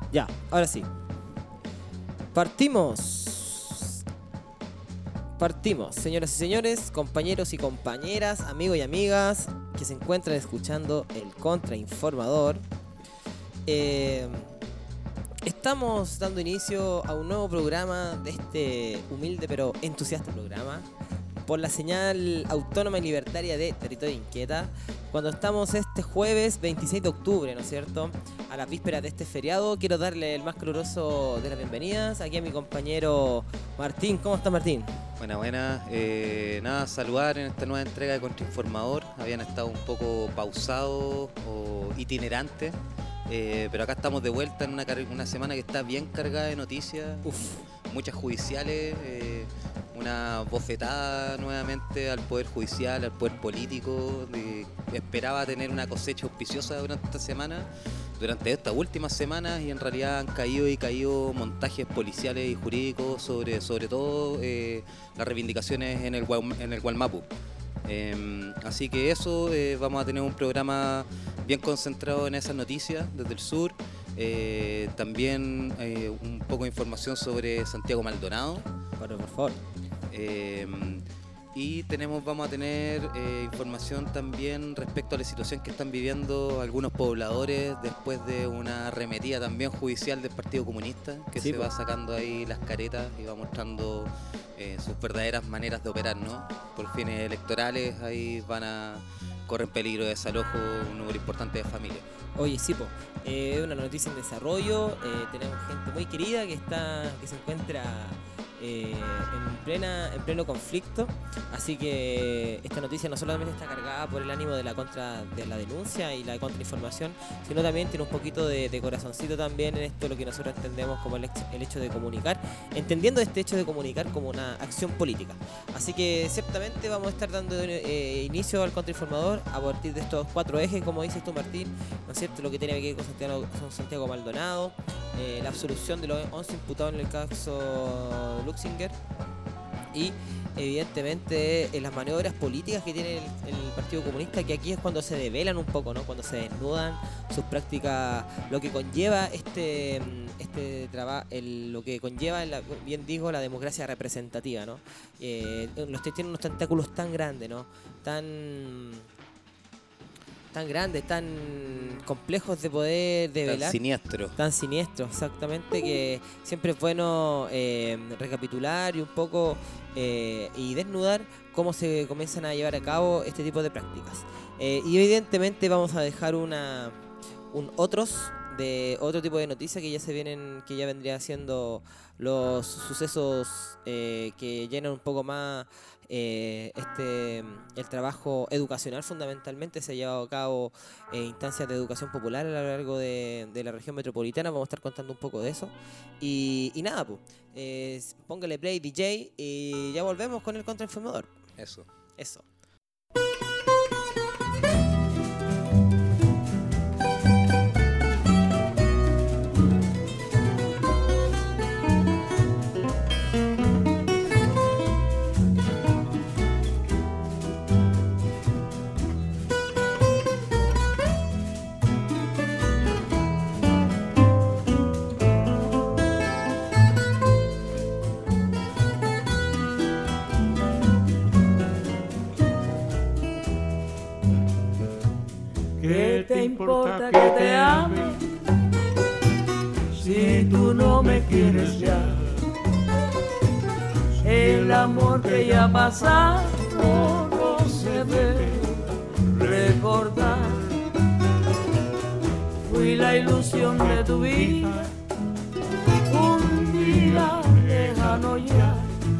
Ya, ahora sí. Partimos, señoras y señores, compañeros y compañeras, amigos y amigas que se encuentran escuchando el Contrainformador. Estamos dando inicio a un nuevo programa de este humilde pero entusiasta programa por la señal autónoma y libertaria de Territorio Inquieta, cuando estamos este jueves 26 de octubre, ¿no es cierto?, a las vísperas de este feriado. Quiero darle el más caluroso de las bienvenidas aquí a mi compañero Martín. ¿Cómo está, Martín? Buena. Nada, saludar en esta nueva entrega de Contrainformador. Habían estado un poco pausados o itinerantes, pero acá estamos de vuelta en una semana que está bien cargada de noticias. Muchas judiciales, una bofetada nuevamente al Poder Judicial, al Poder Político. Esperaba tener una cosecha auspiciosa durante esta semana, durante estas últimas semanas, y en realidad han caído montajes policiales y jurídicos sobre todo las reivindicaciones en el Gualmapu. Así que eso, vamos a tener un programa bien concentrado en esas noticias desde el sur. También un poco de información sobre Santiago Maldonado. Por favor. Y vamos a tener información también respecto a la situación que están viviendo algunos pobladores después de una arremetida también judicial del Partido Comunista, que sí, se va sacando ahí las caretas y va mostrando sus verdaderas maneras de operar, ¿no? Por fines electorales ahí corren peligro de desalojo un número importante de familias. Oye, sí, es una noticia en desarrollo. Tenemos gente muy querida que se encuentra en pleno conflicto, así que esta noticia no solamente está cargada por el ánimo de la denuncia y la contrainformación, sino también tiene un poquito de corazoncito también en esto, lo que nosotros entendemos como el hecho de comunicar, entendiendo este hecho de comunicar como una acción política. Así que ciertamente vamos a estar dando inicio al Contrainformador a partir de estos 4 ejes, como dices tú, Martín, ¿no es cierto?, lo que tiene que ver con Santiago Maldonado, la absolución de los 11 imputados en el caso Luxinger, y evidentemente las maniobras políticas que tiene el Partido Comunista, que aquí es cuando se develan un poco, ¿no?, cuando se desnudan sus prácticas, lo que conlleva lo que conlleva, bien digo, la democracia representativa, ¿no? Tienen unos tentáculos tan grandes, ¿no?, tan grandes, tan complejos de poder develar. Tan siniestros, exactamente, que siempre es bueno recapitular y un poco y desnudar cómo se comienzan a llevar a cabo este tipo de prácticas. Y evidentemente vamos a dejar otro tipo de noticias que ya vendría siendo los sucesos que llenan un poco más el trabajo educacional. Fundamentalmente se ha llevado a cabo instancias de educación popular a lo largo de la región metropolitana. Vamos a estar contando un poco de eso y nada, pues póngale play, DJ, y ya volvemos con el Contrainformador. Eso. ¿Qué te importa que te ame si tú no me quieres ya? El amor que ya ha pasado no se debe recordar. Fui la ilusión de tu vida, un día lejano ya.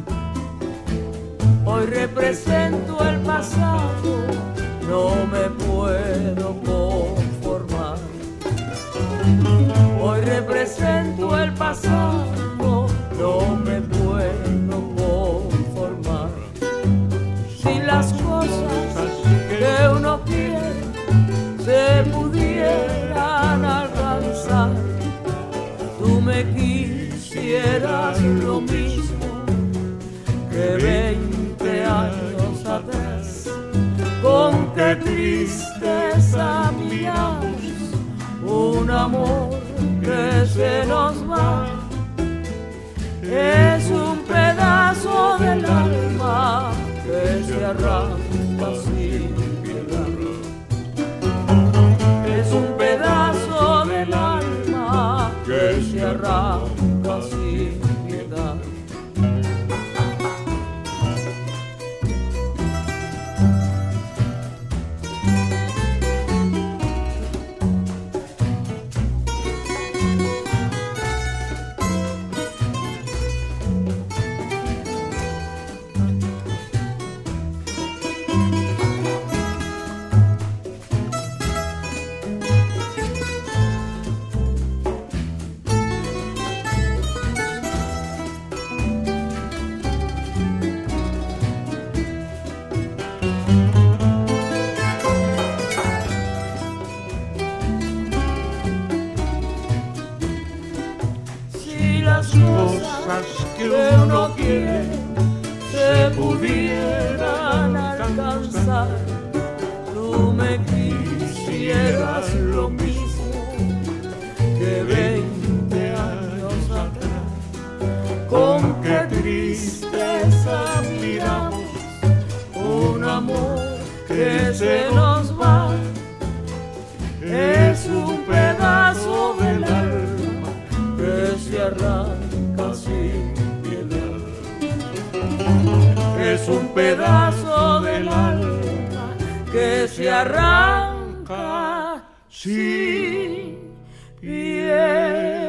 Hoy represento el pasado, no me puedo conformar. Hoy represento el pasado, no me puedo conformar. Si las cosas que uno quiere se pudieran alcanzar, tú me quisieras lo mismo que 20 años atrás. Con qué tristeza miramos un amor que se nos va. Es un pedazo del alma que se arranca sin piedad. Es un pedazo del alma que se arranca sin piedad. Que uno quiere se pudieran alcanzar, tú me quisieras lo mismo que 20 años atrás. Con qué tristeza miramos un amor que se nos va. Es un pedazo del alma que se arranca sin piedad. Es un pedazo del alma que se arranca sin piedad.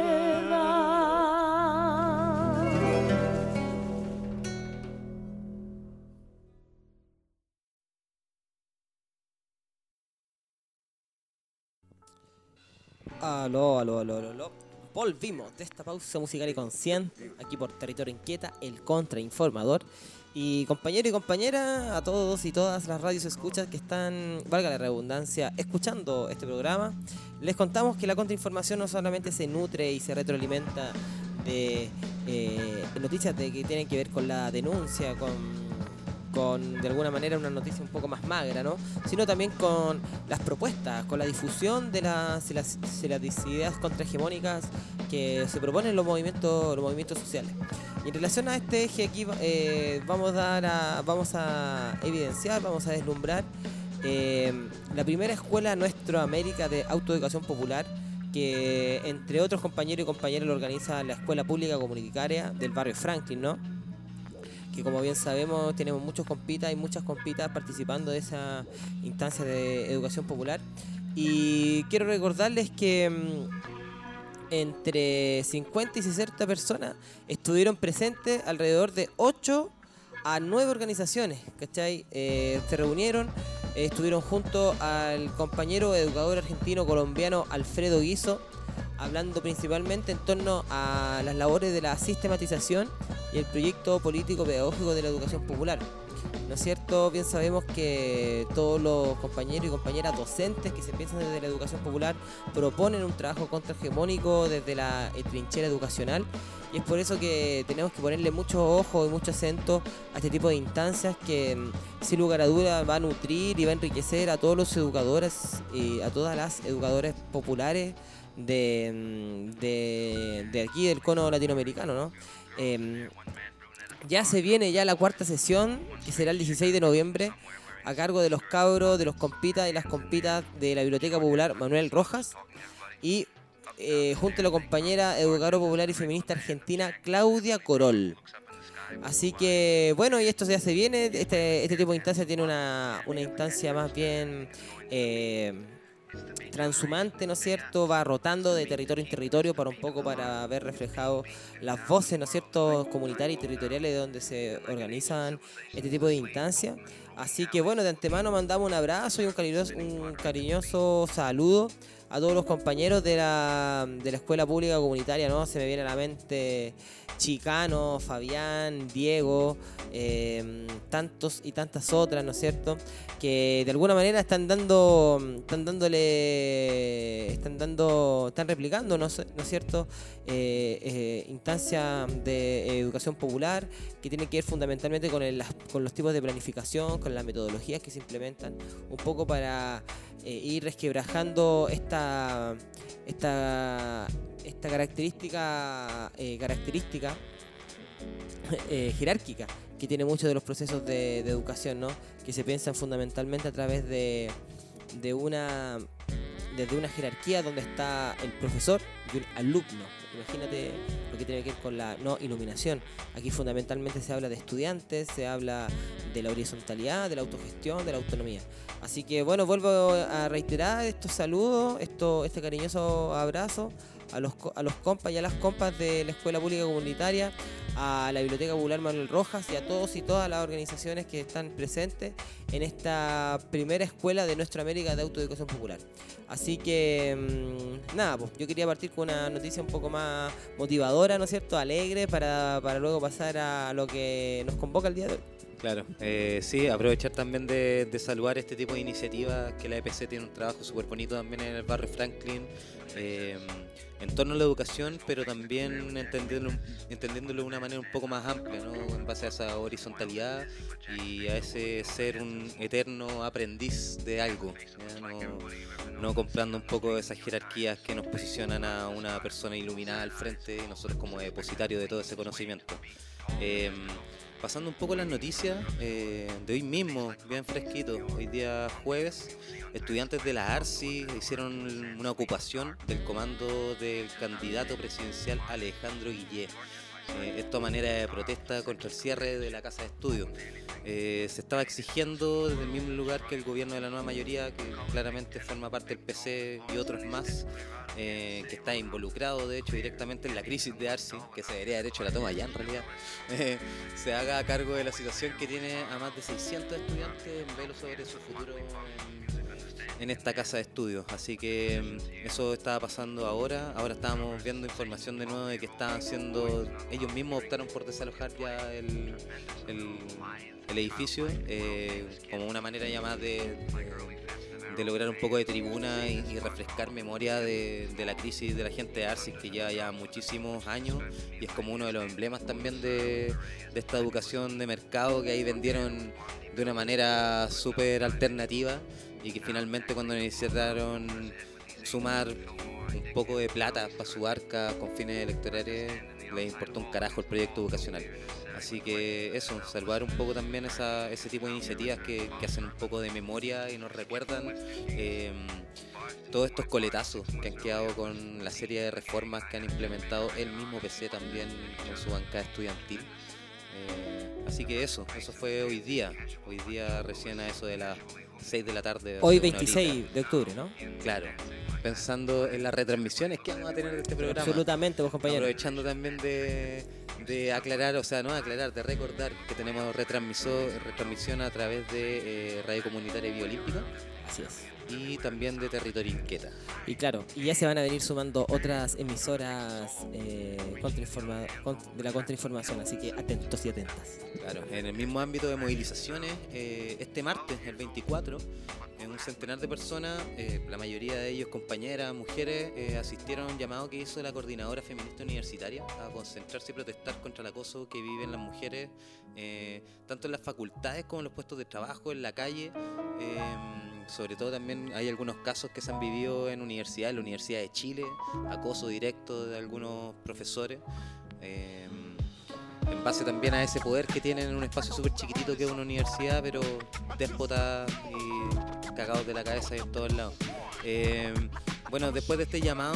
Aló. Volvimos de esta pausa musical y consciente aquí por Territorio Inquieta, el Contrainformador. Y compañero y compañera, a todos y todas las radios escuchas que están, valga la redundancia, escuchando este programa, les contamos que la contrainformación no solamente se nutre y se retroalimenta de noticias que tienen que ver con la denuncia, con de alguna manera una noticia un poco más magra, ¿no? Sino también con las propuestas, con la difusión de las ideas contrahegemónicas que se proponen los movimientos sociales. Y en relación a este eje aquí vamos a evidenciar, vamos a deslumbrar la primera escuela Nuestroamérica de autoeducación popular, que entre otros compañeros y compañeras lo organiza la Escuela Pública Comunitaria del barrio Franklin, ¿no? Que como bien sabemos tenemos muchos compitas y muchas compitas participando de esa instancia de educación popular. Y quiero recordarles que entre 50 y 60 personas estuvieron presentes, alrededor de 8 a 9 organizaciones, ¿cachai? Se reunieron, estuvieron junto al compañero educador argentino colombiano Alfredo Guizo, hablando principalmente en torno a las labores de la sistematización y el proyecto político pedagógico de la educación popular. ¿No es cierto? Bien sabemos que todos los compañeros y compañeras docentes que se piensan desde la educación popular proponen un trabajo contrahegemónico desde la trinchera educacional, y es por eso que tenemos que ponerle mucho ojo y mucho acento a este tipo de instancias que sin lugar a duda va a nutrir y va a enriquecer a todos los educadores y a todas las educadoras populares de aquí del cono latinoamericano, ¿no? Ya se viene ya la cuarta sesión, que será el 16 de noviembre, a cargo de los cabros, de los compitas y las compitas de la Biblioteca Popular Manuel Rojas, y junto a la compañera educadora popular y feminista argentina Claudia Corol. Así que bueno, y esto ya se viene, este tipo de instancia tiene una instancia más bien transhumante, ¿no es cierto? Va rotando de territorio en territorio para ver reflejado las voces, ¿no es cierto?, comunitarias y territoriales de donde se organizan este tipo de instancias. Así que bueno, de antemano mandamos un abrazo y un cariñoso saludo a todos los compañeros de la Escuela Pública Comunitaria, ¿no? Se me viene a la mente Chicano, Fabián, Diego, tantos y tantas otras, ¿no es cierto?, que de alguna manera están replicando, ¿no es cierto?, instancias de educación popular que tienen que ver fundamentalmente con los tipos de planificación, con las metodologías que se implementan, un poco para ir resquebrajando esta esta característica jerárquica que tiene muchos de los procesos de educación, ¿no? Que se piensan fundamentalmente a través desde una jerarquía donde está el profesor y un alumno. Imagínate lo que tiene que ver con la no iluminación. Aquí fundamentalmente se habla de estudiantes, se habla de la horizontalidad, de la autogestión, de la autonomía. Así que bueno, vuelvo a reiterar estos saludos, este cariñoso abrazo a los compas y a las compas de la Escuela Pública Comunitaria, a la Biblioteca Popular Manuel Rojas y a todos y todas las organizaciones que están presentes en esta primera escuela de nuestra América de autoeducación popular. Así que nada, pues yo quería partir con una noticia un poco más motivadora, ¿no es cierto?, alegre, para luego pasar a lo que nos convoca el día de hoy. Claro, sí, aprovechar también de saludar este tipo de iniciativas, que la EPC tiene un trabajo súper bonito también en el barrio Franklin, en torno a la educación, pero también entendiéndolo de una manera un poco más amplia, ¿no? En base a esa horizontalidad y a ese ser un eterno aprendiz de algo, no comprando un poco esas jerarquías que nos posicionan a una persona iluminada al frente y nosotros como depositarios de todo ese conocimiento. Pasando un poco las noticias de hoy mismo, bien fresquito, hoy día jueves, estudiantes de la ARSI hicieron una ocupación del comando del candidato presidencial Alejandro Guillé. Esto a manera de protesta contra el cierre de la casa de estudio. Se estaba exigiendo desde el mismo lugar que el gobierno de la nueva mayoría, que claramente forma parte del PC y otros más, que está involucrado de hecho directamente en la crisis de ARSI, que se debería haber hecho la toma ya en realidad, se haga a cargo de la situación que tiene a más de 600 estudiantes en velo sobre su futuro en esta casa de estudios. Así que eso estaba pasando ahora estábamos viendo información de nuevo de que estaban haciendo, ellos mismos optaron por desalojar ya el edificio, como una manera ya más de lograr un poco de tribuna y refrescar memoria de la crisis de la gente de ARSI, que lleva ya muchísimos años y es como uno de los emblemas también de esta educación de mercado que ahí vendieron de una manera súper alternativa y que finalmente cuando necesitaron sumar un poco de plata para su arca con fines electorales les importó un carajo el proyecto educacional. Así que eso, salvar un poco también ese tipo de iniciativas que hacen un poco de memoria y nos recuerdan todos estos coletazos que han quedado con la serie de reformas que han implementado el mismo PC también con su bancada estudiantil. Así que eso fue hoy día recién a eso de las 6 de la tarde. Hoy 26 de octubre, ¿no? Claro, pensando en las retransmisiones que vamos a tener de este programa. Absolutamente, vos compañero. Aprovechando también de aclarar, de recordar que tenemos retransmisión a través de Radio Comunitaria Biolímpica. Así es. Y también de Territorio Inquieta. Y claro, y ya se van a venir sumando otras emisoras de la contrainformación, así que atentos y atentas. Claro, en el mismo ámbito de movilizaciones, este martes, el 24, un centenar de personas, la mayoría de ellos compañeras, mujeres, asistieron a un llamado que hizo la Coordinadora Feminista Universitaria a concentrarse y protestar contra el acoso que viven las mujeres, tanto en las facultades como en los puestos de trabajo, en la calle. Sobre todo también hay algunos casos que se han vivido en la Universidad de Chile, acoso directo de algunos profesores, en base también a ese poder que tienen en un espacio súper chiquitito que es una universidad, pero déspota y cagados de la cabeza y en todos lados. Bueno, después de este llamado,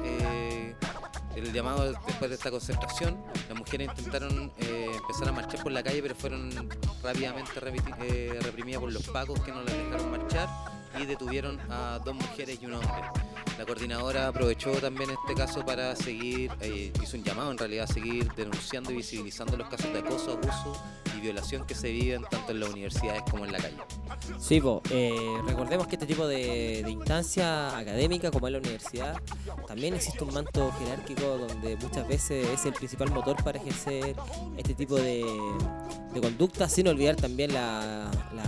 después de esta concentración, las mujeres intentaron empezar a marchar por la calle, pero fueron rápidamente reprimidas por los pacos que no las dejaron marchar y detuvieron a 2 mujeres y un hombre. La coordinadora aprovechó también este caso para seguir, hizo un llamado en realidad a seguir denunciando y visibilizando los casos de acoso, abuso y violación que se viven tanto en las universidades como en la calle. Sí, recordemos que este tipo de instancia académica como es la universidad, también existe un manto jerárquico donde muchas veces es el principal motor para ejercer este tipo de conducta, sin olvidar también la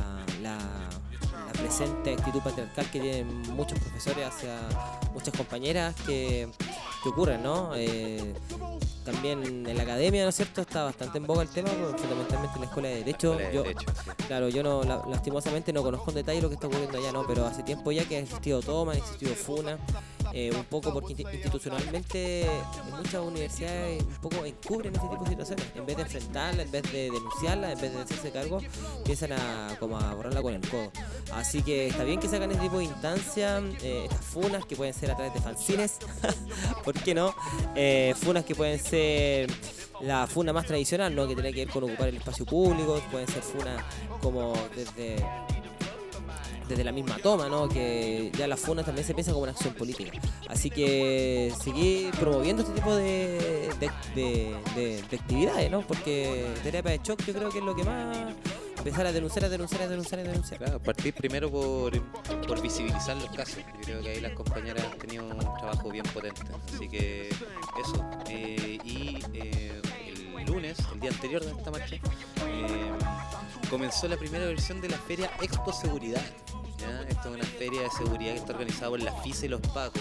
presente actitud patriarcal que tienen muchos profesores hacia muchas compañeras que ocurren, ¿no? También en la academia, ¿no es cierto?, está bastante en boga el tema, fundamentalmente en la escuela de Derecho. Claro, yo no, lastimosamente no conozco en detalle lo que está ocurriendo allá, ¿no? Pero hace tiempo ya que ha existido toma, ha existido funa, un poco porque institucionalmente muchas universidades un poco encubren este tipo de situaciones. En vez de enfrentarla, en vez de denunciarla, en vez de hacerse cargo, empiezan a borrarla con el codo. Así que está bien que se hagan este tipo de instancias, estas funas que pueden ser a través de fanzines, ¿por qué no? Funas que pueden ser la funa más tradicional, ¿no? Que tiene que ver con ocupar el espacio público, pueden ser funas como desde la misma toma, ¿no? Que ya la funa también se piensa como una acción política. Así que seguir promoviendo este tipo de actividades, ¿no? Porque terapia de shock yo creo que es lo que más... Empezar a denunciar. Claro, partir primero por visibilizar los casos. Yo creo que ahí las compañeras han tenido un trabajo bien potente. Así que eso. El lunes, el día anterior de esta marcha, comenzó la primera versión de la feria Expo Seguridad. ¿Ya? Esto es una feria de seguridad que está organizada por la FISA y los PACO,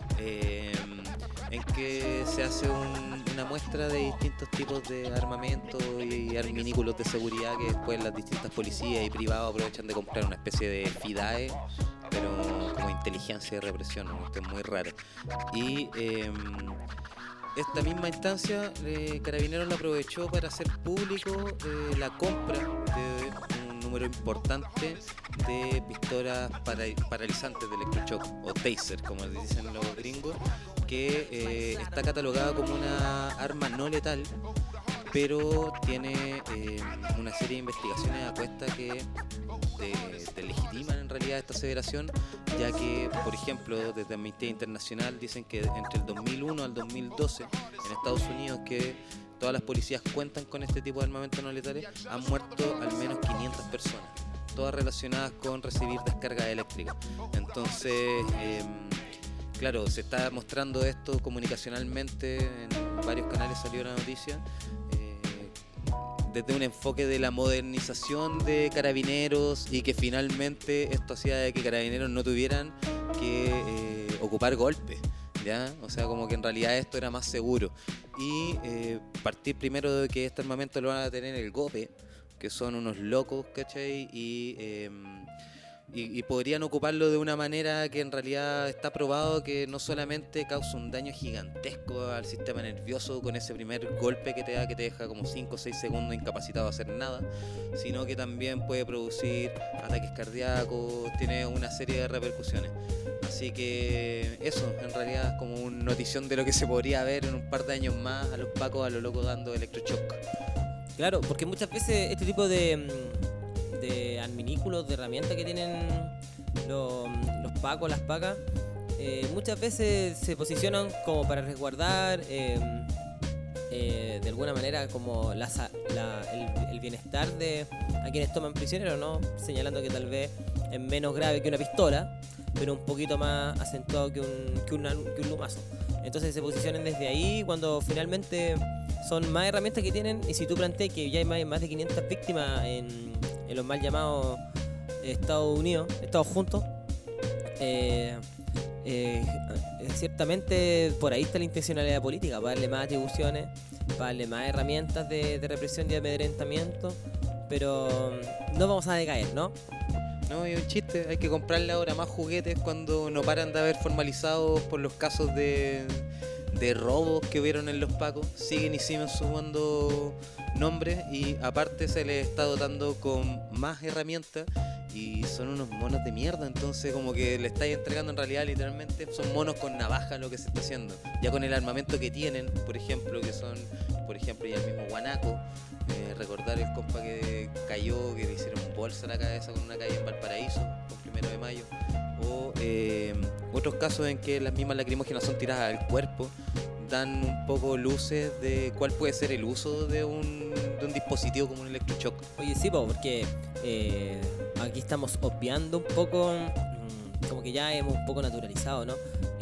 en que se hace una muestra de distintos tipos de armamento y arminículos de seguridad que después las distintas policías y privados aprovechan de comprar una especie de FIDAE, pero como inteligencia de represión, ¿no? Esto es muy raro. Y esta misma instancia, Carabineros la aprovechó para hacer público la compra de un número importante de pistolas paralizantes de electroshock o taser, como les dicen los gringos, que está catalogada como una arma no letal, pero tiene una serie de investigaciones a cuesta que legitiman en realidad esta aseveración, ya que, por ejemplo, desde Amnistía Internacional dicen que entre el 2001 al 2012 en Estados Unidos, que todas las policías cuentan con este tipo de armamentos no letales, han muerto al menos 500 personas, todas relacionadas con recibir descargas eléctricas. Entonces, claro, se está mostrando esto comunicacionalmente, en varios canales salió la noticia, desde un enfoque de la modernización de Carabineros, y que finalmente esto hacía de que Carabineros no tuvieran que ocupar golpes, ¿ya? O sea, como que en realidad esto era más seguro. Y partir primero de que este armamento lo van a tener el GOPE, que son unos locos, ¿cachai? Y podrían ocuparlo de una manera que en realidad está probado que no solamente causa un daño gigantesco al sistema nervioso con ese primer golpe que te deja como 5 o 6 segundos incapacitado de hacer nada, sino que también puede producir ataques cardíacos, tiene una serie de repercusiones. Así que eso, en realidad es como una notición de lo que se podría ver en un par de años más a los pacos a lo loco dando electroshock. Claro, porque muchas veces este tipo de adminículos, de herramientas que tienen los pacos, las pacas, muchas veces se posicionan como para resguardar de alguna manera como el bienestar de a quienes toman prisioneros, ¿no? Señalando que tal vez es menos grave que una pistola, pero un poquito más acentuado que un lumazo. Entonces se posicionan desde ahí cuando finalmente son más herramientas que tienen. Y si tú planteas que ya hay más de 500 víctimas en los mal llamados Estados Unidos, Estados Juntos, ciertamente por ahí está la intencionalidad política, para darle más atribuciones, para darle más herramientas de represión y de amedrentamiento, pero no vamos a decaer, ¿no? No, es un chiste, hay que comprarle ahora más juguetes cuando no paran de haber formalizados por los casos de robos que hubieron en los pacos, siguen y siguen sumando nombres, y aparte se les está dotando con más herramientas y son unos monos de mierda. Entonces como que le estáis entregando en realidad literalmente son monos con navaja lo que se está haciendo, ya con el armamento que tienen, por ejemplo, que son, por ejemplo, ya el mismo guanaco, recordar el compa que cayó, que le hicieron bolsa a la cabeza con una calle en Valparaíso, con 1 de mayo, o otros casos en que las mismas lacrimógenas son tiradas al cuerpo, dan un poco luces de cuál puede ser el uso de un dispositivo como un electroshock. Oye, sí, porque aquí estamos obviando un poco, como que ya hemos un poco naturalizado, ¿no?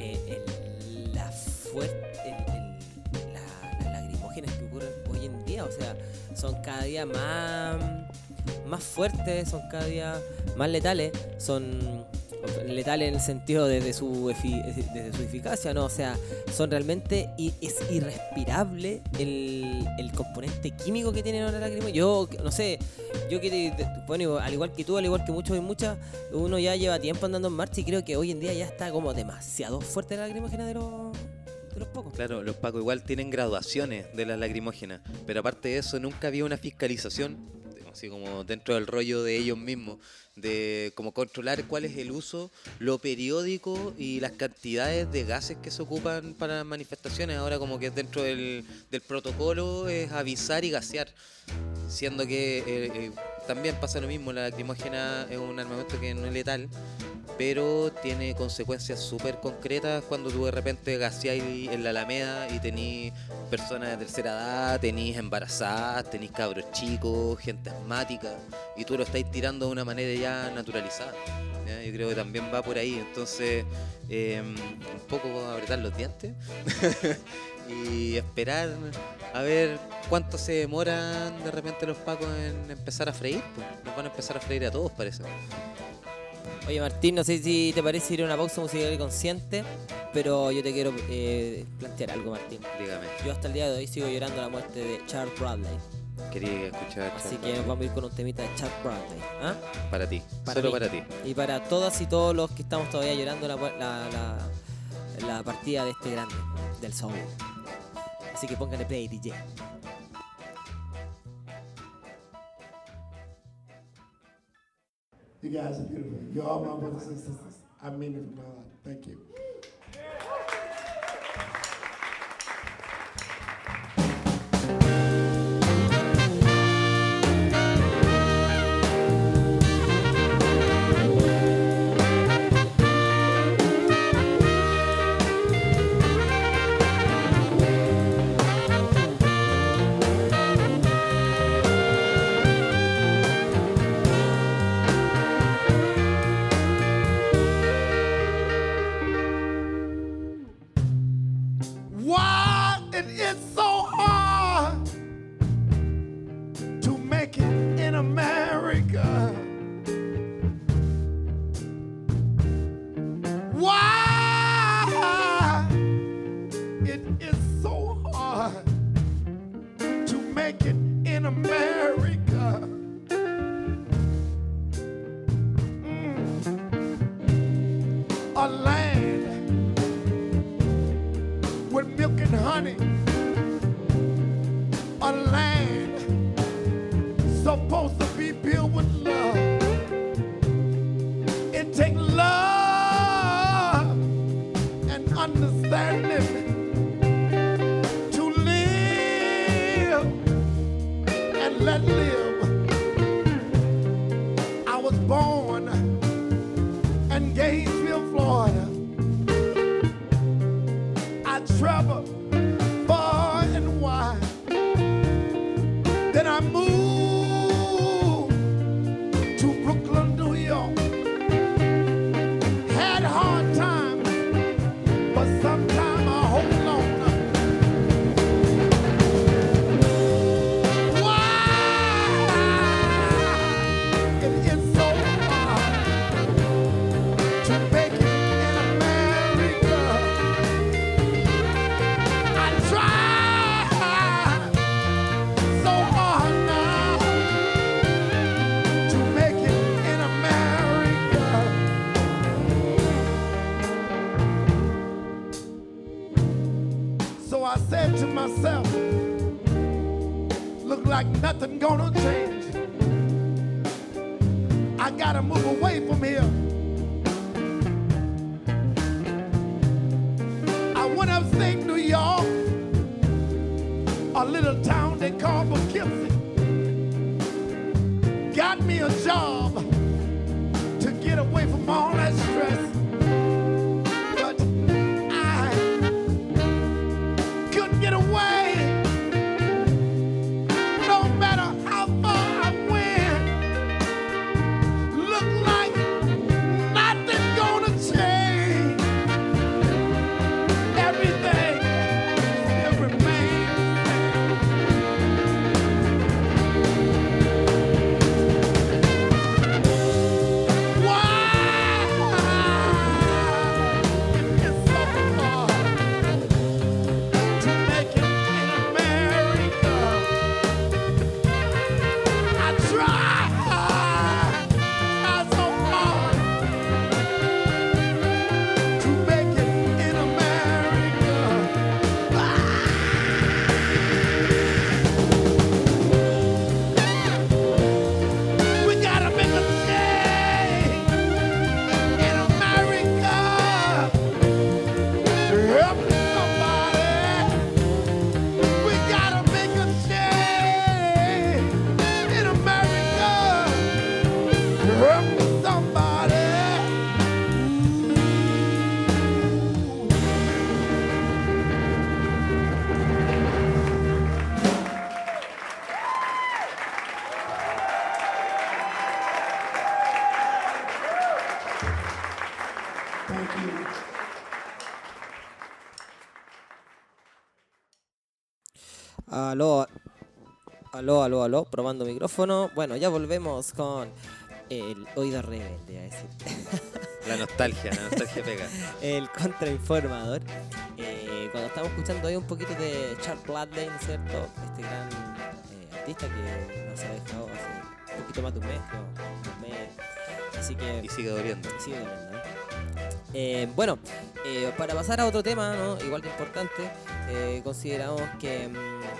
Las lacrimógenas que ocurren hoy en día, o sea, son cada día más fuertes, son cada día más letales, son... letales en el sentido desde su eficacia, ¿no? O sea, son realmente es irrespirable el componente químico que tienen ahora la lacrimógena. Yo, no sé, bueno, al igual que tú, al igual que muchos y muchas, uno ya lleva tiempo andando en marcha y creo que hoy en día ya está como demasiado fuerte la lacrimógena de los pacos. Claro, los pacos igual tienen graduaciones de las lacrimógenas, pero aparte de eso nunca había una fiscalización, así como dentro del rollo de ellos mismos, de cómo controlar cuál es el uso, lo periódico y las cantidades de gases que se ocupan para las manifestaciones. Ahora como que dentro del protocolo es avisar y gasear, siendo que también pasa lo mismo, la lacrimógena es un armamento que no es letal, pero tiene consecuencias súper concretas cuando tú de repente gaseás en la Alameda y tenís personas de tercera edad, tenís embarazadas, tenís cabros chicos, gente asmática, y tú lo estáis tirando de una manera ya naturalizada, ¿ya? Yo creo que también va por ahí, entonces un poco apretar los dientes y esperar a ver cuánto se demoran de repente los pacos en empezar a freír, pues. Nos van a empezar a freír a todos, parece. Oye, Martín, no sé si te parece ir a una pausa musical consciente, pero yo te quiero plantear algo, Martín. Dígame. Yo hasta el día de hoy sigo llorando la muerte de Charles Bradley. Quería escuchar. Así que vamos a ir con un temita de Charles Bradley. ¿Ah? Para ti, para solo mí. para ti. Y para todas y todos los que estamos todavía llorando la partida de este grande, del soul. Así que póngale play, DJ. You guys are beautiful. You're all my brothers and sisters. I mean it from my heart. Thank you. Nothing gonna change. I gotta move away from here. I went upstate New York, a little town they call Poughkeepsie. Got me a job to get away from all that stress. But I couldn't get away. Why? Help somebody. Thank you. Aló, probando micrófono. Bueno, ya volvemos con el oído rebelde, a decir. La nostalgia pega. El contrainformador. Cuando estamos escuchando ahí un poquito de Charles Bradley, ¿no es cierto? Este gran artista que nos ha dejado hace un poquito más de un mes, creo. Un mes. Así que... Y sigue doliendo. Bueno, para pasar a otro tema, ¿no? Igual de importante, consideramos que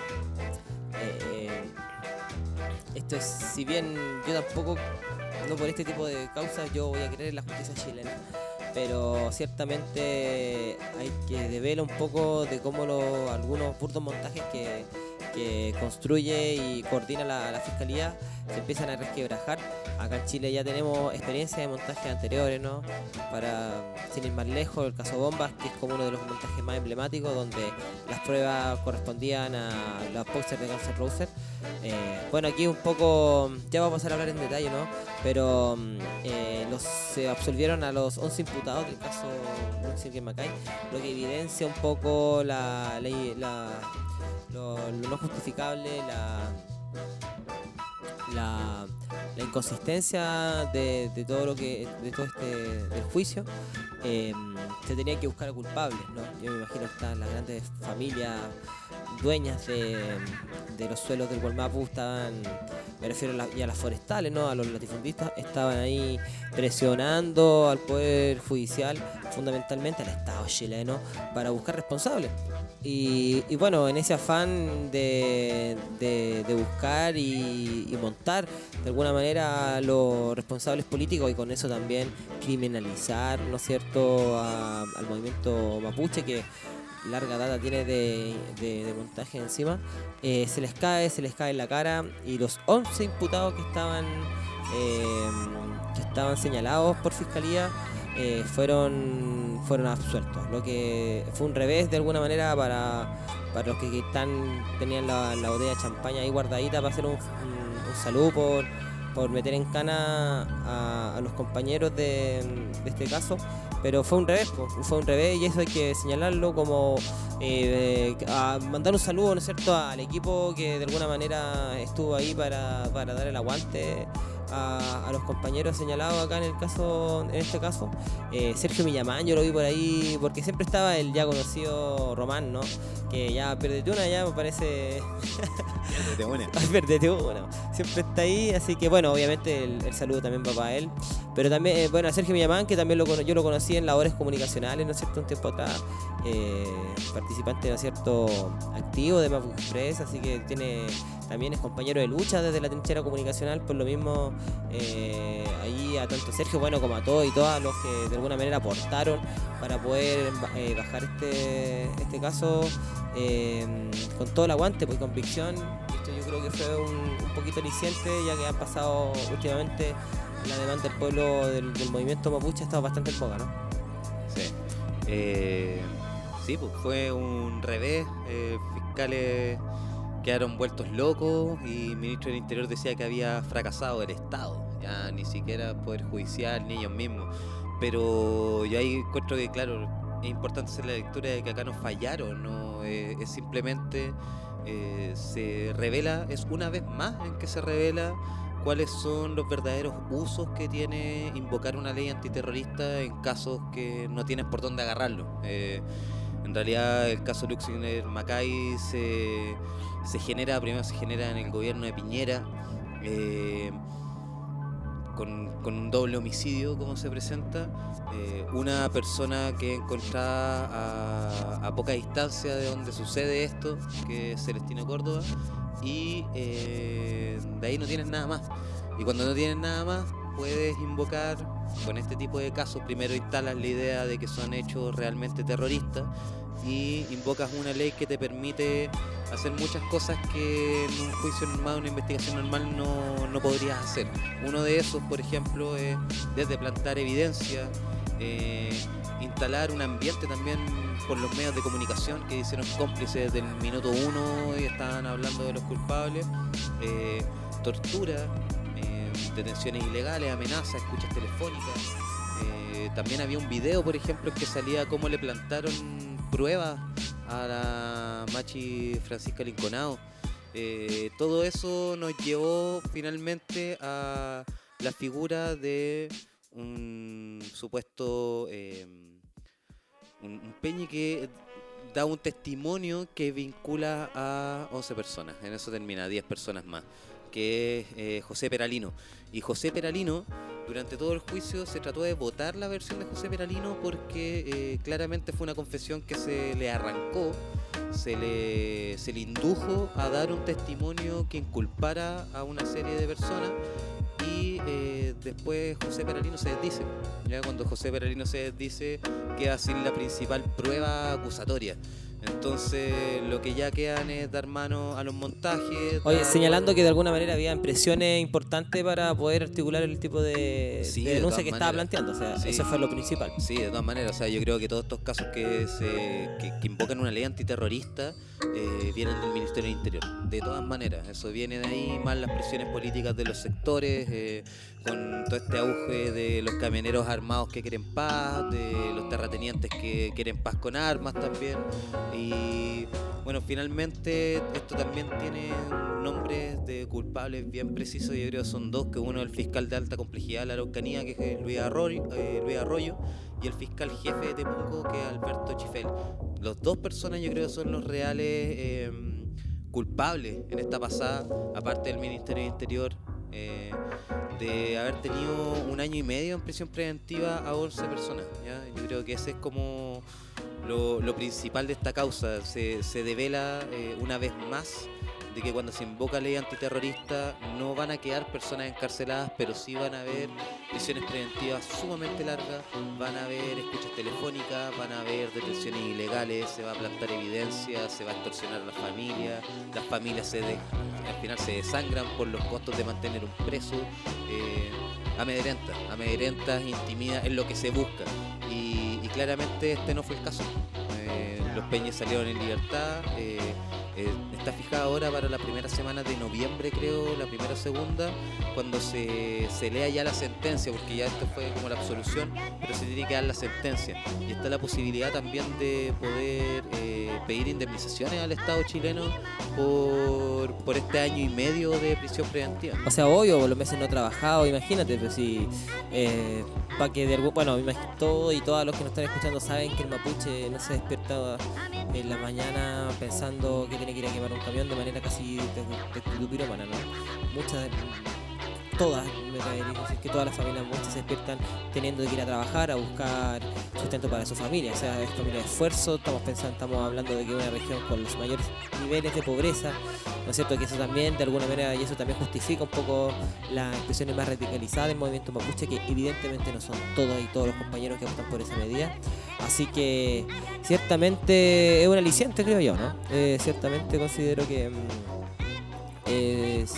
esto es, si bien yo tampoco, no por este tipo de causas, yo voy a creer en la justicia chilena, pero ciertamente hay que develar un poco de cómo algunos burdos montajes que construye y coordina la fiscalía se empiezan a resquebrajar. Acá en Chile ya tenemos experiencia de montajes anteriores, ¿no? Sin ir más lejos, el caso Bombas, que es como uno de los montajes más emblemáticos, donde las pruebas correspondían a los pósters de Guns N' Roses. Bueno, aquí un poco, ya vamos a pasar a hablar en detalle, ¿no? Pero se absolvieron a los 11 imputados del caso Luxemburgo Mackay, lo que evidencia un poco lo no justificable, la inconsistencia de todo del juicio. Se tenía que buscar a culpables, ¿no? Yo me imagino que están las grandes familias dueñas de los suelos del Gualmapu, me refiero a las forestales, ¿no? A los latifundistas, estaban ahí presionando al Poder Judicial, fundamentalmente al Estado chileno, para buscar responsables. Y bueno, en ese afán de buscar y montar de alguna manera a los responsables políticos, y con eso también criminalizar, ¿no es cierto?, al movimiento mapuche, que larga data tiene de montaje encima, se les cae en la cara, y los 11 imputados que estaban señalados por fiscalía fueron absueltos, lo que fue un revés de alguna manera para los que tenían la botella de champaña ahí guardadita para hacer un saludo por meter en cana a los compañeros de este caso. Pero fue un revés, y eso hay que señalarlo como a mandar un saludo, ¿no es cierto?, al equipo que de alguna manera estuvo ahí para dar el aguante a los compañeros señalados acá en este caso. Sergio Millamán, yo lo vi por ahí, porque siempre estaba el ya conocido Román, ¿no? Que ya perdete una, ya me parece. Perdete una. Siempre está ahí, así que bueno, obviamente el saludo también va para él. Pero también, bueno, a Sergio Millamán, que también yo lo conocí en labores comunicacionales, ¿no es cierto?, un tiempo atrás, participante, ¿no es cierto?, activo de Mapu Express, así que también es compañero de lucha desde la trinchera comunicacional. Por lo mismo, ahí a tanto Sergio, bueno, como a todos y todas los que de alguna manera aportaron para poder bajar este caso con todo el aguante, pues, convicción. Esto yo creo que fue un poquito aliciente, ya que han pasado últimamente la demanda del pueblo del movimiento mapuche ha estado bastante en boga, ¿no? Sí. Sí, pues fue un revés. Fiscales quedaron vueltos locos, y el ministro del Interior decía que había fracasado el Estado, ya ni siquiera Poder Judicial ni ellos mismos. Pero yo ahí encuentro que, claro, es importante hacer la lectura de que acá no fallaron, ¿no? Es simplemente se revela, es una vez más en que se revela cuáles son los verdaderos usos que tiene invocar una ley antiterrorista en casos que no tienes por dónde agarrarlo. En realidad el caso Luxemburgo Mackay se genera en el gobierno de Piñera, con un doble homicidio, como se presenta. Una persona que encontrada a poca distancia de donde sucede esto, que es Celestino Córdoba, y de ahí no tienes nada más. Y cuando no tienes nada más, puedes invocar, con este tipo de casos, primero instalas la idea de que son hechos realmente terroristas, y invocas una ley que te permite hacer muchas cosas que en un juicio normal, una investigación normal no podrías hacer. Uno de esos, por ejemplo, es desde plantar evidencia, instalar un ambiente también por los medios de comunicación que hicieron cómplices desde el minuto 1 y estaban hablando de los culpables, tortura, detenciones ilegales, amenazas, escuchas telefónicas. También había un video, por ejemplo, en que salía cómo le plantaron pruebas a la Machi Francisca Linconao. Todo eso nos llevó finalmente a la figura de un supuesto un Peñi que da un testimonio que vincula a 11 personas, en eso termina, 10 personas más, que es José Peralino. Y José Peralino, durante todo el juicio se trató de votar la versión de José Peralino porque claramente fue una confesión que se le arrancó, se le indujo a dar un testimonio que inculpara a una serie de personas. Y después José Peralino se desdice. Ya cuando José Peralino se desdice, queda sin la principal prueba acusatoria. Entonces lo que ya quedan es dar mano a los montajes. Oye, señalando que de alguna manera había impresiones importantes para poder articular el tipo de denuncia que estaba planteando. O sea, sí, eso fue lo principal. Sí, de todas maneras. O sea, yo creo que todos estos casos que invocan una ley antiterrorista vienen del Ministerio del Interior. De todas maneras, eso viene de ahí, más las presiones políticas de los sectores, con todo este auge de los camioneros armados que quieren paz, de los terratenientes que quieren paz con armas también. Y bueno, finalmente esto también tiene nombres de culpables bien precisos. Yo creo que son dos, que uno es el fiscal de alta complejidad de la Araucanía, que es Luis Arroyo, y el fiscal jefe de Temuco, que es Alberto Chifel. Los dos personas yo creo que son los reales culpables en esta pasada, aparte del Ministerio del Interior, de haber tenido 1 año y medio en prisión preventiva a 11 personas, ¿ya? Yo creo que ese es como lo principal de esta causa. Se devela una vez más de que cuando se invoca ley antiterrorista no van a quedar personas encarceladas, pero sí van a haber prisiones preventivas sumamente largas, van a haber escuchas telefónicas, van a haber detenciones ilegales, se va a plantar evidencia, se va a extorsionar a las familias al final se desangran por los costos de mantener un preso, amedrentas, intimida, es lo que se busca. Y claramente este no fue el caso. Los Peñes salieron en libertad. Está fijada ahora para la primera semana de noviembre, creo, la primera o segunda, cuando se lea ya la sentencia, porque ya esto fue como la absolución, pero se tiene que dar la sentencia. Y está la posibilidad también de poder pedir indemnizaciones al Estado chileno por este 1 año y medio de prisión preventiva. O sea, hoy o los meses no he trabajado, imagínate, pero si para que bueno, todos y todas los que nos están escuchando saben que el mapuche no se despierta en la mañana pensando que tiene que ir a quemar un camión de manera casi de pirómana, ¿no? Todas, me atrevería a decir que todas las familias muchas se despiertan teniendo que ir a trabajar, a buscar sustento para su familia. O sea, es familia de esfuerzo. Estamos hablando de que una región con los mayores niveles de pobreza, ¿no es cierto? Que eso también, de alguna manera, y eso también justifica un poco las expresiones más radicalizadas del movimiento mapuche, que evidentemente no son todos y todos los compañeros que optan por esa medida. Así que ciertamente es un aliciente, creo yo, ¿no? Ciertamente considero que es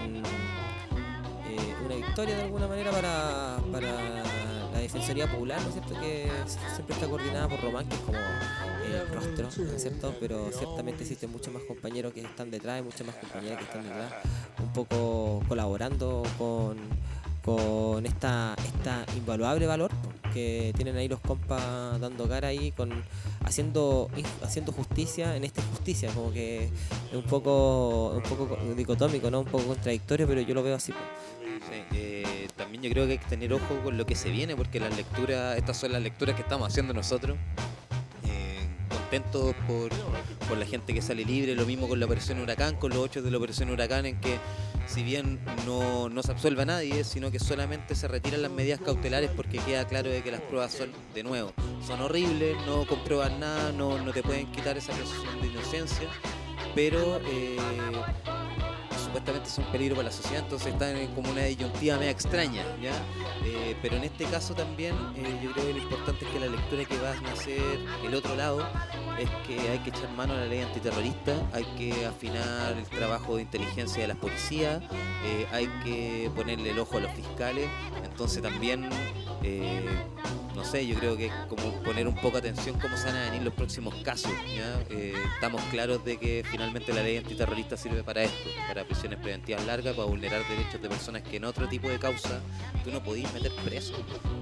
una victoria de alguna manera para la Defensoría Popular, ¿no es cierto? Que siempre está coordinada por Román, que es como el rostro, ¿no es cierto? Pero ciertamente existen muchos más compañeros que están detrás y muchas más compañeras que están detrás, un poco colaborando con esta invaluable valor que tienen ahí los compas dando cara ahí, haciendo justicia en esta injusticia, como que es un poco dicotómico, ¿no? Un poco contradictorio, pero yo lo veo así. Sí, también yo creo que hay que tener ojo con lo que se viene, porque estas son las lecturas que estamos haciendo nosotros. Contentos por la gente que sale libre, lo mismo con la Operación Huracán, con los 8 de la Operación Huracán, en que si bien no se absuelve a nadie, sino que solamente se retiran las medidas cautelares porque queda claro de que las pruebas son horribles, no comprueban nada, no te pueden quitar esa presunción de inocencia, pero supuestamente son peligro para la sociedad, entonces están en como una disyuntiva media extraña, ¿ya? Pero en este caso también yo creo que lo importante es que la lectura que van a hacer el otro lado es que hay que echar mano a la ley antiterrorista, hay que afinar el trabajo de inteligencia de las policías, hay que ponerle el ojo a los fiscales, entonces también no sé, yo creo que es como poner un poco atención cómo se van a venir los próximos casos, ¿ya? Estamos claros de que finalmente la ley antiterrorista sirve para esto, para prisiones preventivas largas, para vulnerar derechos de personas que en otro tipo de causa tú no podís meter preso,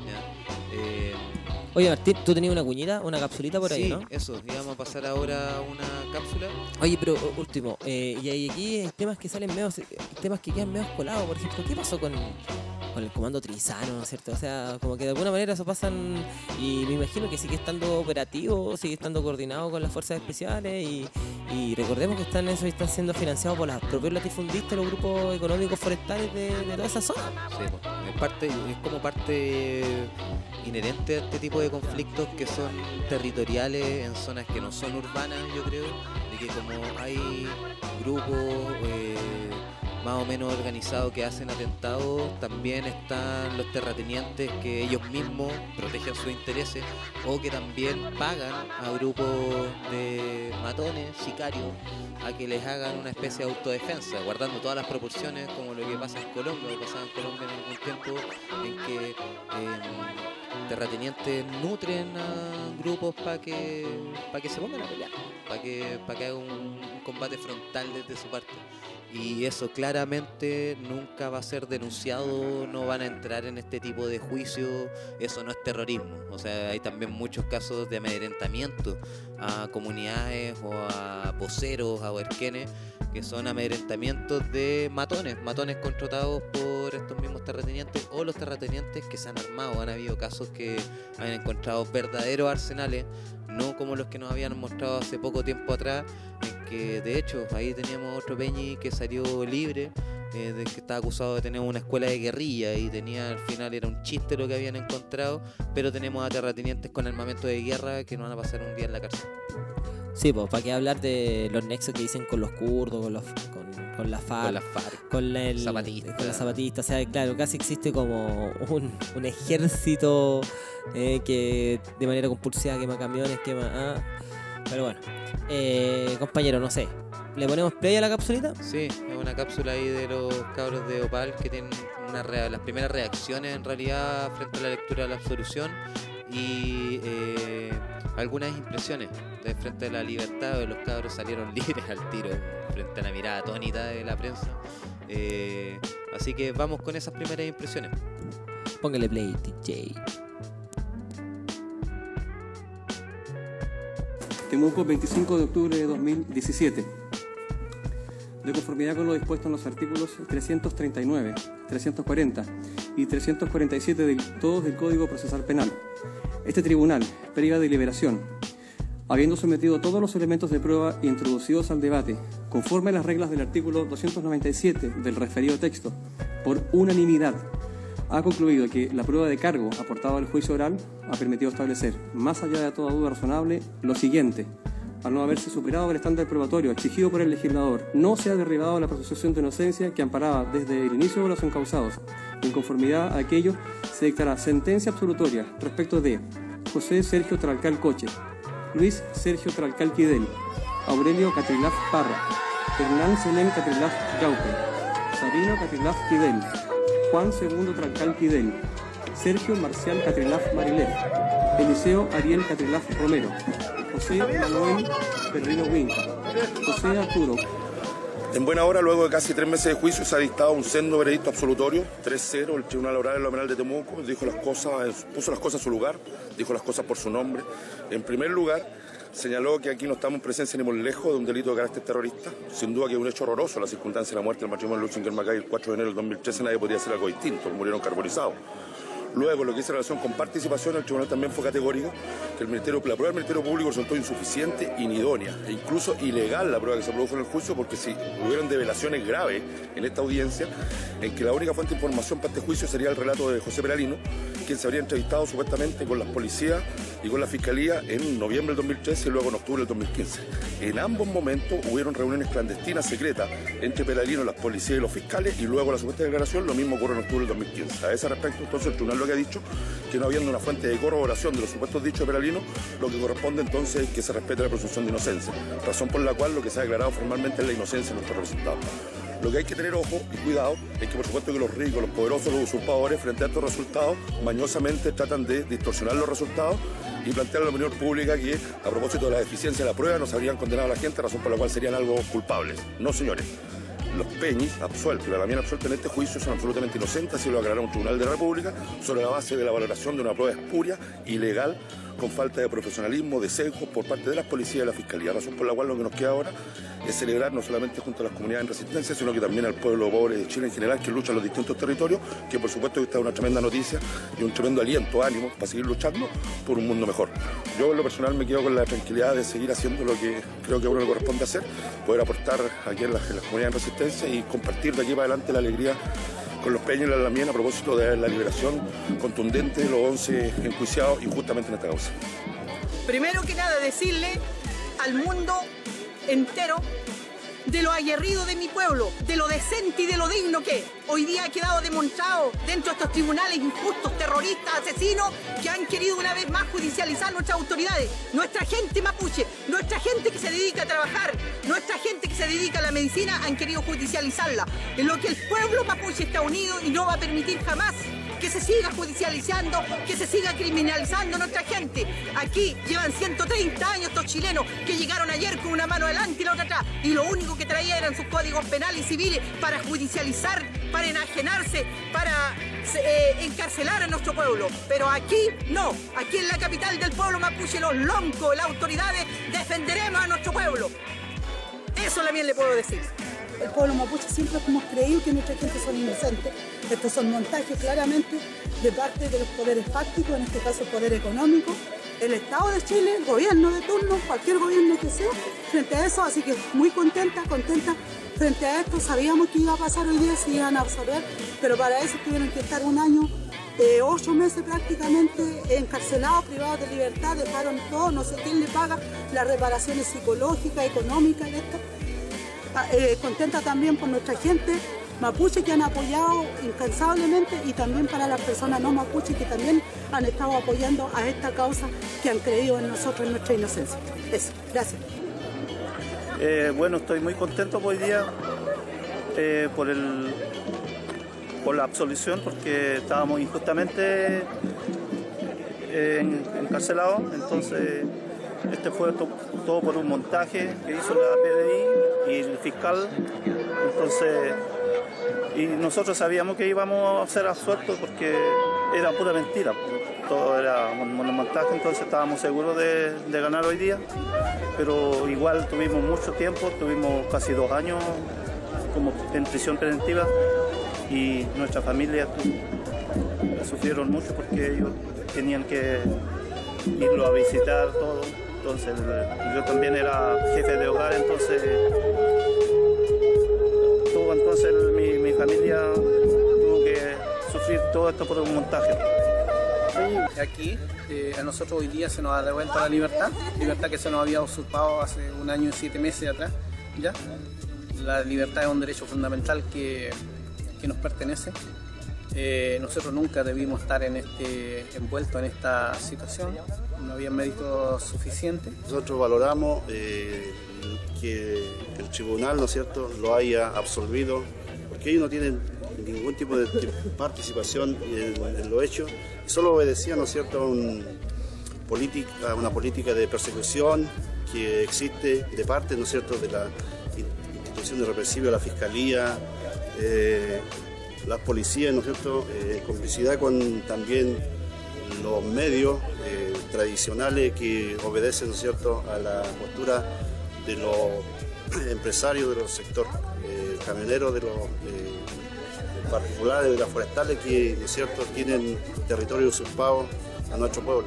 ¿ya? Oye, Martín, tú tenías una cuñita, una capsulita por ahí, sí, ¿no? Eso, íbamos a pasar ahora a una cápsula. Oye, pero último, y aquí hay temas que salen medio, temas que quedan medio colados. Por ejemplo, ¿qué pasó con el comando Trizano, ¿no es cierto? O sea, como que de alguna manera eso pasan, y me imagino que sigue estando operativo, sigue estando coordinado con las fuerzas especiales, y recordemos que están siendo financiados por los propios latifundistas, los grupos económicos forestales de toda esa zona. Sí, es como parte inherente a este tipo de conflictos que son territoriales en zonas que no son urbanas, yo creo, de que como hay grupos más o menos organizados que hacen atentados, también están los terratenientes que ellos mismos protegen sus intereses o que también pagan a grupos de matones, sicarios, a que les hagan una especie de autodefensa, guardando todas las proporciones, como lo que pasa en Colombia, o pasaba en Colombia en algún tiempo, en que terratenientes nutren a grupos para que se pongan a pelear, para que hagan un combate frontal desde su parte. Y eso claramente nunca va a ser denunciado, no van a entrar en este tipo de juicio, eso no es terrorismo. O sea, hay también muchos casos de amedrentamiento a comunidades o a voceros, a huerquenes, que son amedrentamientos de matones contratados por estos mismos terratenientes o los terratenientes que se han armado. Han habido casos que han encontrado verdaderos arsenales, no como los que nos habían mostrado hace poco tiempo atrás, en que de hecho ahí teníamos otro Peñi que salió libre, de que estaba acusado de tener una escuela de guerrilla y tenía, al final era un chiste lo que habían encontrado, pero tenemos a terratenientes con armamento de guerra que no van a pasar un día en la cárcel. Sí, pues, ¿para qué hablar de los nexos que dicen con los kurdos, con la FARC, con los zapatistas? O sea, claro, casi existe como un ejército que de manera compulsiva quema camiones, pero bueno, compañero, no sé, ¿le ponemos play a la capsulita? Sí, es una cápsula ahí de los cabros de Opal que tienen las primeras reacciones en realidad frente a la lectura de la absolución y algunas impresiones de frente a la libertad. Los cabros salieron libres al tiro frente a la mirada atónita de la prensa, así que vamos con esas primeras impresiones. Póngale play, DJ. Temuco, 25 de octubre de 2017. De conformidad con lo dispuesto en los artículos 339, 340 y 347 todos del Código Procesal Penal, este tribunal, previa deliberación, habiendo sometido todos los elementos de prueba introducidos al debate, conforme a las reglas del artículo 297 del referido texto, por unanimidad, ha concluido que la prueba de cargo aportada al juicio oral ha permitido establecer, más allá de toda duda razonable, lo siguiente: al no haberse superado el estándar probatorio exigido por el legislador, no se ha derribado la presunción de inocencia que amparaba desde el inicio de los encausados. En conformidad a aquello, se dictará sentencia absolutoria respecto de José Sergio Tralcal Coche, Luis Sergio Tralcal Quidel, Aurelio Catrilaf Parra, Hernán Selén Catrilaf Gaupe, Sabino Catrilaf Quidel, Juan II Tralcal Quidel, Sergio Marcial Catrilaf Marilef, Eliseo Ariel Catrilaf Romero, José Manuel Perrino Winca, José Arturo. En buena hora, luego de casi 3 meses de juicio, se ha dictado un sendo veredicto absolutorio, 3-0. El Tribunal Oral en lo Penal de Temuco puso las cosas en su lugar, dijo las cosas por su nombre. En primer lugar, señaló que aquí no estamos en presencia ni por lejos de un delito de carácter terrorista. Sin duda que es un hecho horroroso la circunstancia de la muerte del matrimonio Luchinger Macay el 4 de enero del 2013. Nadie podría hacer algo distinto, murieron carbonizados. Luego, lo que dice relación con participación, el tribunal también fue categórico, que la prueba del Ministerio Público resultó insuficiente, inidónea e incluso ilegal la prueba que se produjo en el juicio, porque si hubieron develaciones graves en esta audiencia, en que la única fuente de información para este juicio sería el relato de José Peralino, quien se habría entrevistado supuestamente con las policías y con la Fiscalía en noviembre del 2013 y luego en octubre del 2015. En ambos momentos hubieron reuniones clandestinas secretas entre Peralino, las policías y los fiscales, y luego la supuesta declaración, lo mismo ocurre en octubre del 2015. A ese respecto, entonces, el tribunal lo que ha dicho, que no habiendo una fuente de corroboración de los supuestos dichos de Peralino, lo que corresponde entonces es que se respete la presunción de inocencia, razón por la cual lo que se ha declarado formalmente es la inocencia de nuestro representado. Lo que hay que tener ojo y cuidado es que por supuesto que los ricos, los poderosos, los usurpadores, frente a estos resultados, mañosamente tratan de distorsionar los resultados y plantear a la opinión pública que, a propósito de la deficiencia de la prueba, nos habrían condenado a la gente, razón por la cual serían algo culpables. No, señores. Los Peñis, absueltos, la Damián absuelta en este juicio, son absolutamente inocentes, así lo aclarará un tribunal de la República, sobre la base de la valoración de una prueba espuria, ilegal, con falta de profesionalismo, de sesgo por parte de las policías y de la Fiscalía, razón por la cual lo que nos queda ahora es celebrar no solamente junto a las comunidades en resistencia, sino que también al pueblo pobre de Chile en general, que lucha en los distintos territorios, que por supuesto esta es una tremenda noticia y un tremendo aliento, ánimo para seguir luchando por un mundo mejor. Yo en lo personal me quedo con la tranquilidad de seguir haciendo lo que creo que a uno le corresponde hacer, poder aportar aquí en las comunidades en resistencia y compartir de aquí para adelante la alegría con los Peñas y la Damián a propósito de la liberación contundente de los 11 enjuiciados injustamente en esta causa. Primero que nada, decirle al mundo entero de lo aguerrido de mi pueblo, de lo decente y de lo digno que hoy día ha quedado demostrado dentro de estos tribunales injustos, terroristas, asesinos, que han querido una vez más judicializar nuestras autoridades, nuestra gente mapuche, nuestra gente que se dedica a trabajar, nuestra gente que se dedica a la medicina, han querido judicializarla, en lo que el pueblo mapuche está unido y no va a permitir jamás que se siga judicializando, que se siga criminalizando a nuestra gente. Aquí llevan 130 años estos chilenos que llegaron ayer con una mano adelante y la otra atrás, y lo único que traían eran sus códigos penales y civiles para judicializar, para enajenarse, para encarcelar a nuestro pueblo. Pero aquí no, aquí en la capital del pueblo mapuche, los loncos, las autoridades, defenderemos a nuestro pueblo. Eso también le puedo decir. El pueblo mapuche siempre hemos creído que nuestra gente son inocentes. Estos son montajes claramente de parte de los poderes fácticos, en este caso el poder económico, el Estado de Chile, el gobierno de turno, cualquier gobierno que sea, frente a eso. Así que muy contenta frente a esto. Sabíamos que iba a pasar hoy día, se iban a absorber, pero para eso tuvieron que estar un año, 8 meses prácticamente encarcelados, privados de libertad, dejaron todo, no sé quién le paga las reparaciones psicológicas, económicas de esto. Contenta también por nuestra gente mapuche que han apoyado incansablemente, y también para las personas no mapuche que también han estado apoyando a esta causa, que han creído en nosotros, en nuestra inocencia. Eso, gracias. Bueno, estoy muy contento hoy día por la absolución, porque estábamos injustamente encarcelados. Entonces este fue todo por un montaje que hizo la PDI y el fiscal. Entonces, y nosotros sabíamos que íbamos a ser absueltos porque era pura mentira, todo era un montaje. Entonces estábamos seguros de ganar hoy día, pero igual tuvimos mucho tiempo, tuvimos casi 2 años como en prisión preventiva, y nuestra familia sufrieron mucho porque ellos tenían que irlo a visitar todo. Entonces yo también era jefe de hogar, entonces mi familia tuvo que sufrir todo esto por un montaje. Aquí a nosotros hoy día se nos ha devuelto la libertad que se nos había usurpado hace 1 año y 7 meses atrás. ¿Ya? La libertad es un derecho fundamental que nos pertenece. Nosotros nunca debimos estar envueltos en esta situación, no había méritos suficientes. Nosotros valoramos que el tribunal, ¿no es cierto?, lo haya absolvido, porque ellos no tienen ningún tipo de participación en lo hecho, solo obedecían, ¿no es cierto?, a una política de persecución que existe de parte, ¿no es cierto?, de la institución represiva, la Fiscalía, las policías, ¿no es cierto?, en complicidad con también los medios tradicionales que obedecen, ¿no es cierto?, a la postura de los empresarios de los sectores camioneros, de particulares de las forestales que, ¿no es cierto?, tienen territorio usurpado a nuestro pueblo.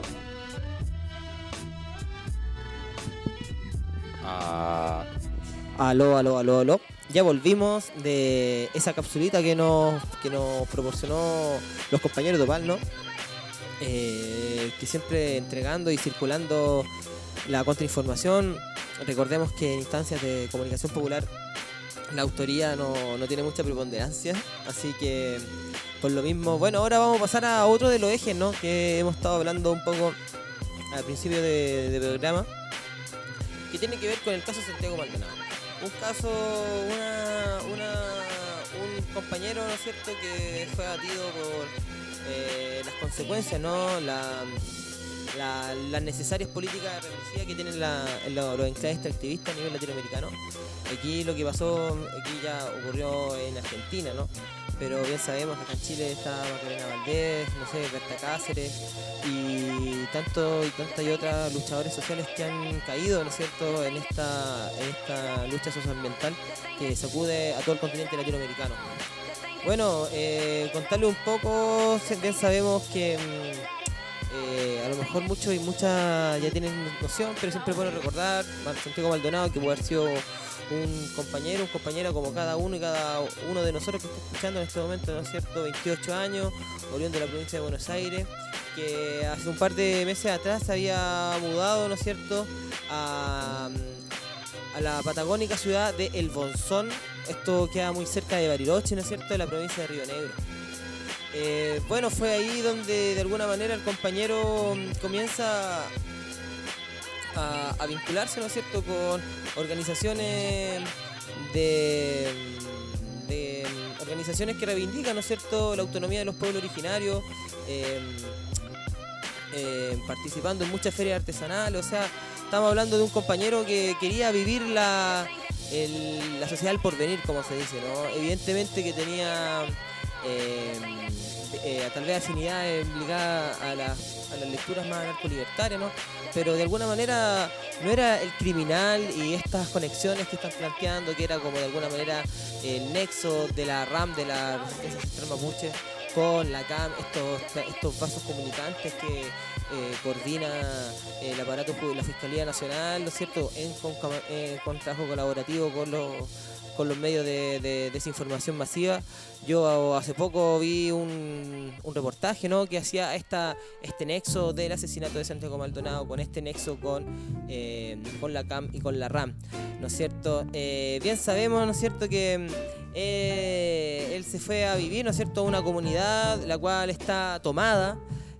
Aló. Ya volvimos de esa capsulita que nos proporcionó los compañeros de Opal, ¿no? Que siempre entregando y circulando la contrainformación. Recordemos que en instancias de comunicación popular la autoría no tiene mucha preponderancia, así que por lo mismo, bueno, ahora vamos a pasar a otro de los ejes, ¿no?, que hemos estado hablando un poco al principio de programa, que tiene que ver con el caso Santiago Maldonado. Un caso, un compañero, ¿no es cierto?, que fue abatido por las consecuencias, ¿no?, las necesarias políticas represivas que tienen los enclaves extractivistas a nivel latinoamericano. Aquí lo que pasó, aquí ya ocurrió en Argentina, ¿no? Pero bien sabemos que acá en Chile está Macarena Valdés, no sé, Berta Cáceres y tantas y otras luchadores sociales que han caído, ¿no es cierto?, en esta lucha socioambiental que sacude a todo el continente latinoamericano. Bueno, contarle un poco, bien sabemos que a lo mejor muchos y muchas ya tienen noción, pero siempre es bueno recordar Santiago Maldonado, que puede haber sido un compañero como cada uno de nosotros que está escuchando en este momento, ¿no es cierto?, 28 años, oriundo de la provincia de Buenos Aires, que hace un par de meses atrás se había mudado, ¿no es cierto?, a la patagónica ciudad de El Bonzón. Esto queda muy cerca de Bariloche, ¿no es cierto?, de la provincia de Río Negro. Bueno, fue ahí donde de alguna manera el compañero comienza a vincularse, ¿no es cierto?, con organizaciones organizaciones que reivindican, ¿no es cierto?, la autonomía de los pueblos originarios, participando en muchas ferias artesanales. O sea, estamos hablando de un compañero que quería vivir la sociedad del porvenir, como se dice, ¿no? Evidentemente que tenía tal vez afinidades ligadas a las lecturas más narcolibertarias, ¿no? Pero de alguna manera no era el criminal y estas conexiones que están planteando, que era como de alguna manera el nexo de la RAM, de la Resistencia Ancestral Mapuche, con la CAM, estos vasos comunicantes que coordina el aparato de la Fiscalía Nacional, ¿no es cierto?, con trabajo colaborativo con los medios de desinformación masiva. Yo hace poco vi un reportaje, ¿no?, que hacía este nexo del asesinato de Santiago Maldonado con este nexo con la CAM y con la RAM, ¿no es cierto? Bien sabemos, ¿no es cierto?, que él se fue a vivir, ¿no es cierto?, a una comunidad la cual está tomada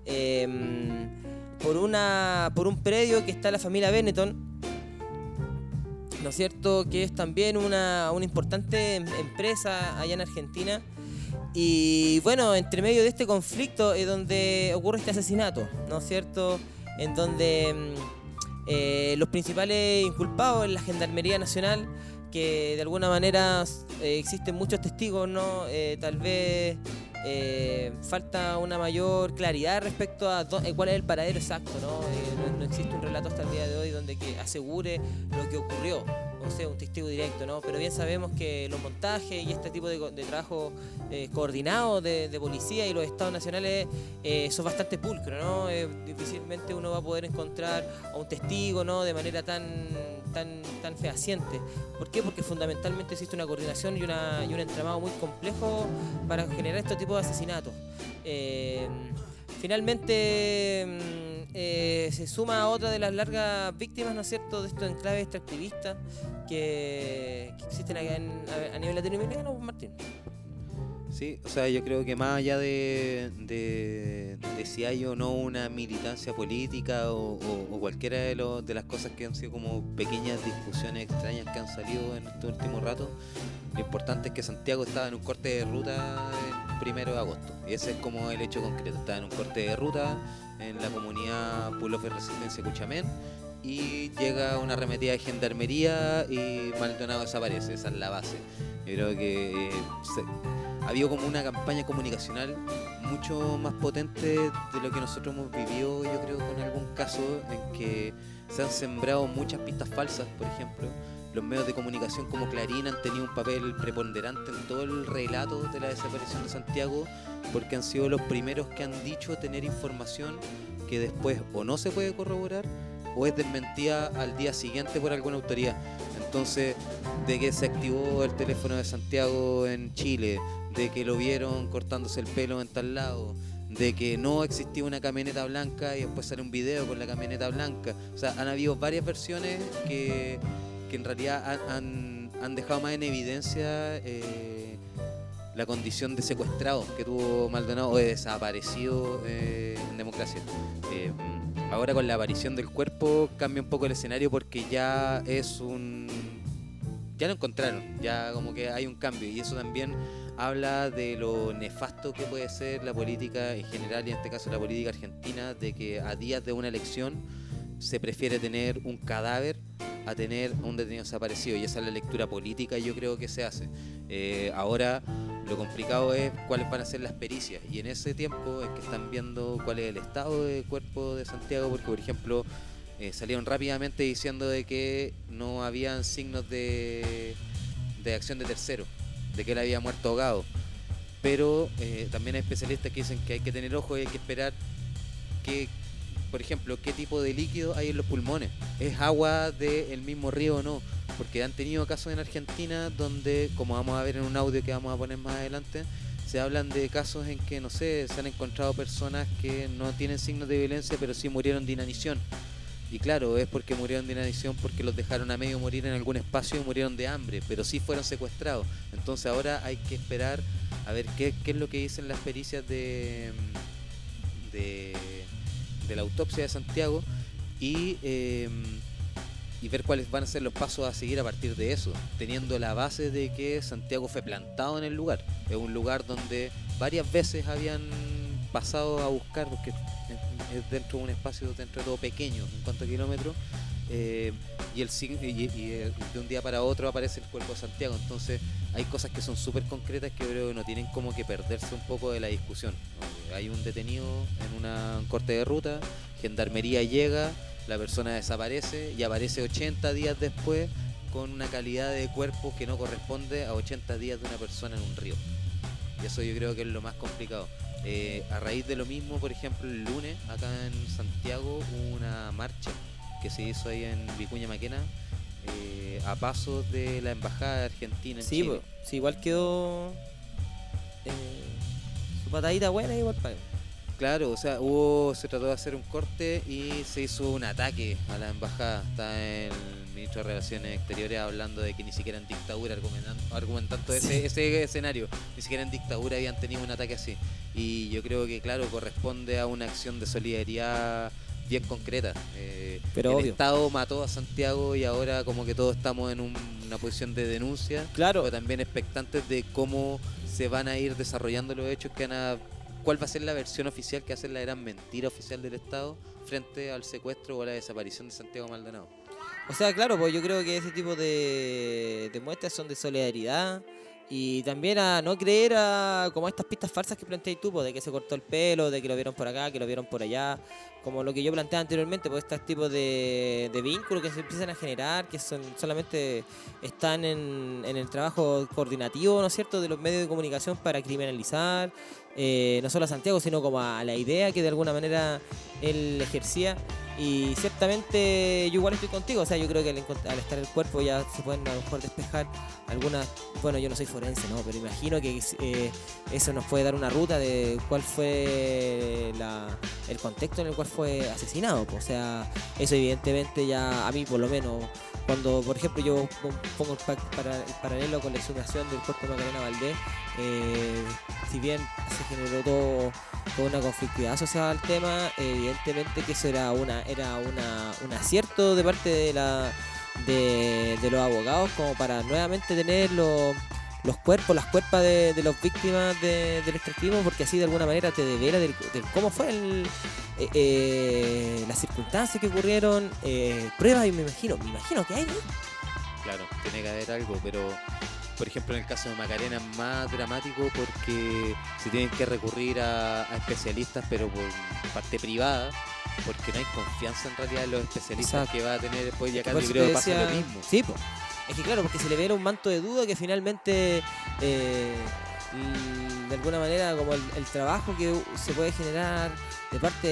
por un predio que está la familia Benetton, ¿no es cierto?, que es también una importante empresa allá en Argentina. Y bueno, entre medio de este conflicto es donde ocurre este asesinato, ¿no es cierto?, en donde los principales inculpados en la Gendarmería Nacional, que de alguna manera existen muchos testigos, ¿no? Tal vez falta una mayor claridad respecto a cuál es el paradero exacto, ¿no? No existe un relato hasta el día de hoy donde que asegure lo que ocurrió, o sea, un testigo directo, ¿no? Pero bien sabemos que los montajes y este tipo de trabajo coordinado de policía y los estados nacionales son bastante pulcros, ¿no? Difícilmente uno va a poder encontrar a un testigo, ¿no?, de manera tan fehaciente. ¿Por qué? Porque fundamentalmente existe una coordinación y un entramado muy complejo para generar este tipo de asesinatos. Finalmente se suma a otra de las largas víctimas, ¿no es cierto?, de estos enclaves extractivistas que existen acá a nivel latinoamericano, Martín. Sí, o sea, yo creo que más allá de si hay o no una militancia política o cualquiera de las cosas que han sido como pequeñas discusiones extrañas que han salido en este último rato, lo importante es que Santiago estaba en un corte de ruta el 1 de agosto. Y ese es como el hecho concreto. Estaba en un corte de ruta en la comunidad Pueblos de Resistencia Cuchamén y llega una arremetida de gendarmería y Maldonado desaparece. Esa es la base. Yo creo que ha habido como una campaña comunicacional mucho más potente de lo que nosotros hemos vivido, yo creo, con algún caso en que se han sembrado muchas pistas falsas, por ejemplo, los medios de comunicación como Clarín han tenido un papel preponderante en todo el relato de la desaparición de Santiago, porque han sido los primeros que han dicho tener información que después o no se puede corroborar o es desmentida al día siguiente por alguna autoridad. Entonces, de que se activó el teléfono de Santiago en Chile, de que lo vieron cortándose el pelo en tal lado, de que no existía una camioneta blanca y después sale un video con la camioneta blanca. O sea, han habido varias versiones que en realidad han dejado más en evidencia la condición de secuestrado que tuvo Maldonado o de desaparecido en democracia. Ahora con la aparición del cuerpo cambia un poco el escenario porque ya lo encontraron, ya como que hay un cambio, y eso también habla de lo nefasto que puede ser la política en general, y en este caso la política argentina, de que a días de una elección se prefiere tener un cadáver a tener un detenido desaparecido, y esa es la lectura política yo creo que se hace. Ahora lo complicado es cuáles van a ser las pericias, y en ese tiempo es que están viendo cuál es el estado del cuerpo de Santiago, porque por ejemplo salieron rápidamente diciendo de que no habían signos de acción de tercero, de que él había muerto ahogado, pero también hay especialistas que dicen que hay que tener ojo y hay que esperar que, por ejemplo, qué tipo de líquido hay en los pulmones, es agua del mismo río o no, porque han tenido casos en Argentina donde, como vamos a ver en un audio que vamos a poner más adelante, se hablan de casos en que, no sé, se han encontrado personas que no tienen signos de violencia pero sí murieron de inanición. Y claro, es porque murieron de inanición porque los dejaron a medio morir en algún espacio y murieron de hambre, pero sí fueron secuestrados. Entonces ahora hay que esperar a ver qué es lo que dicen las pericias de la autopsia de Santiago y ver cuáles van a ser los pasos a seguir a partir de eso, teniendo la base de que Santiago fue plantado en el lugar. Es un lugar donde varias veces habían pasado a buscar, porque es dentro de un espacio dentro de todo pequeño en cuanto a kilómetros, y de un día para otro aparece el cuerpo de Santiago. Entonces hay cosas que son súper concretas que creo que no tienen como que perderse un poco de la discusión, ¿no? Hay un detenido en un corte de ruta, Gendarmería llega, la persona desaparece y aparece 80 días después con una calidad de cuerpo que no corresponde a 80 días de una persona en un río. Y eso yo creo que es lo más complicado. A raíz de lo mismo, por ejemplo, el lunes acá en Santiago hubo una marcha que se hizo ahí en Vicuña Maquena, a pasos de la embajada de Argentina en Chile. Sí, igual quedó su patadita buena igual para él. Claro, o sea, se trató de hacer un corte y se hizo un ataque a la embajada. Está el ministro de Relaciones Exteriores hablando de que ni siquiera en dictadura, argumentando ese escenario, ni siquiera en dictadura habían tenido un ataque así. Y yo creo que, claro, corresponde a una acción de solidaridad bien concreta. Pero el obvio. Estado mató a Santiago y ahora como que todos estamos en una posición de denuncia, claro, pero también expectantes de cómo se van a ir desarrollando los hechos que van a... ¿Cuál va a ser la versión oficial que va a ser la gran mentira oficial del Estado frente al secuestro o a la desaparición de Santiago Maldonado? O sea, claro, pues yo creo que ese tipo de muestras son de solidaridad y también a no creer a como estas pistas falsas que planteas tú, pues, de que se cortó el pelo, de que lo vieron por acá, que lo vieron por allá, como lo que yo planteaba anteriormente, pues estos tipos de vínculos que se empiezan a generar, que solamente están en el trabajo coordinativo, ¿no es cierto?, de los medios de comunicación para criminalizar, no solo a Santiago, sino como a la idea que de alguna manera él ejercía. Y ciertamente yo igual estoy contigo, o sea, yo creo que al estar el cuerpo ya se pueden a lo mejor despejar algunas, bueno, yo no soy forense, ¿no?, pero imagino que eso nos puede dar una ruta de cuál fue el contexto en el cual fue asesinado, pues. O sea, eso evidentemente ya a mí por lo menos, cuando por ejemplo yo pongo el paralelo con la exhumación del cuerpo de Macarena Valdés, si bien se generó toda una conflictividad asociada al tema, evidentemente que eso era un acierto de parte de los abogados como para nuevamente tener las cuerpas de las víctimas del extractivismo, porque así de alguna manera te devela del cómo fue las circunstancias que ocurrieron, pruebas, y me imagino que hay, ¿no? Claro, tiene que haber algo, pero por ejemplo en el caso de Macarena es más dramático porque se tienen que recurrir a especialistas, pero por parte privada, porque no hay confianza en realidad en los especialistas. Exacto. Que va a tener después, y acá yo creo que pasa lo mismo. Sí, pues. Es que claro, porque se le ve un manto de duda que finalmente de alguna manera como el trabajo que se puede generar de parte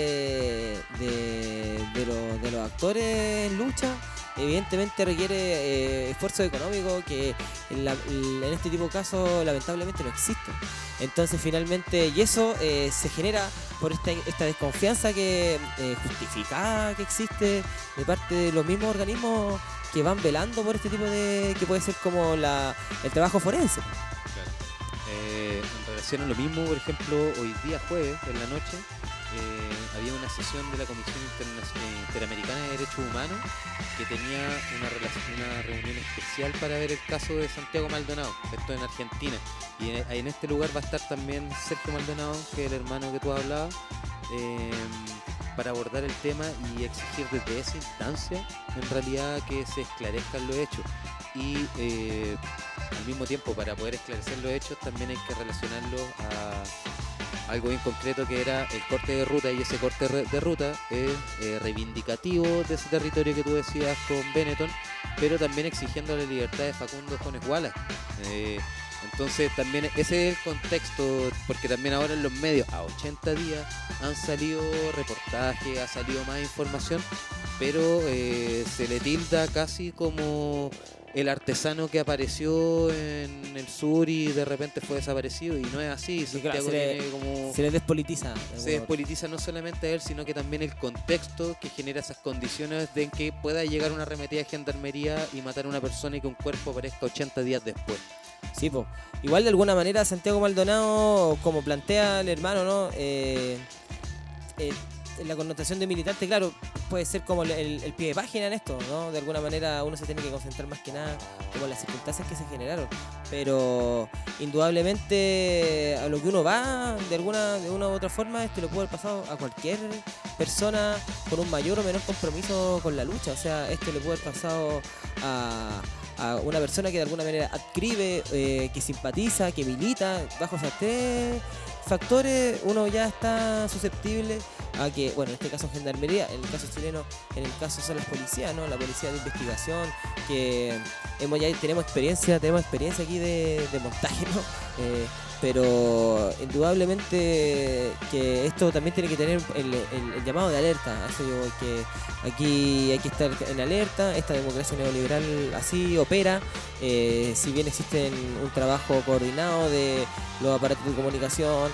de los actores en lucha evidentemente requiere esfuerzo económico que en este tipo de casos lamentablemente no existe. Entonces finalmente, y eso se genera por esta desconfianza que justificada que existe de parte de los mismos organismos que van velando por este tipo de, que puede ser como el trabajo forense. Claro. En relación a lo mismo, por ejemplo, hoy día jueves en la noche había una sesión de la Comisión Interamericana de Derechos Humanos que tenía una reunión especial para ver el caso de Santiago Maldonado, esto en Argentina, y en este lugar va a estar también Sergio Maldonado, que es el hermano que tú hablabas, para abordar el tema y exigir desde esa instancia en realidad que se esclarezcan los hechos y al mismo tiempo para poder esclarecer los hechos también hay que relacionarlos a algo bien concreto que era el corte de ruta, y ese corte de ruta es reivindicativo de ese territorio que tú decías con Benetton, pero también exigiendo la libertad de Facundo Jones Wallace. Entonces también ese es el contexto, porque también ahora en los medios a 80 días han salido reportajes, ha salido más información, pero se le tilda casi como el artesano que apareció en el sur y de repente fue desaparecido, y no es así. Santiago se le despolitiza. Se despolitiza no solamente a él, sino que también el contexto que genera esas condiciones de en que pueda llegar una arremetida de gendarmería y matar a una persona y que un cuerpo aparezca 80 días después. Sí, pues. Igual de alguna manera Santiago Maldonado, como plantea el hermano, ¿no? La connotación de militante, claro, puede ser como el pie de página en esto, ¿no? De alguna manera uno se tiene que concentrar más que nada como en las circunstancias que se generaron, pero indudablemente a lo que uno va, de una u otra forma, lo puede haber pasado a cualquier persona con un mayor o menor compromiso con la lucha. O sea, le puede haber pasado a una persona que de alguna manera adscribe, que simpatiza, que milita, bajo esos tres factores uno ya está susceptible a que, bueno, en este caso gendarmería, en el caso chileno, en el caso son las policías, ¿no? La policía de investigación, que tenemos experiencia aquí de montaje, ¿no? Pero indudablemente que esto también tiene que tener el llamado de alerta. Eso yo voy, que aquí hay que estar en alerta. Esta democracia neoliberal así opera. Si bien existe un trabajo coordinado de los aparatos de comunicación,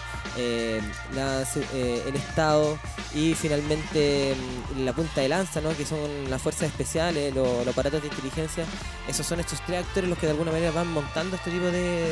el Estado y finalmente la punta de lanza, ¿no? Que son las fuerzas especiales, los aparatos de inteligencia. Esos son estos tres actores los que de alguna manera van montando este tipo de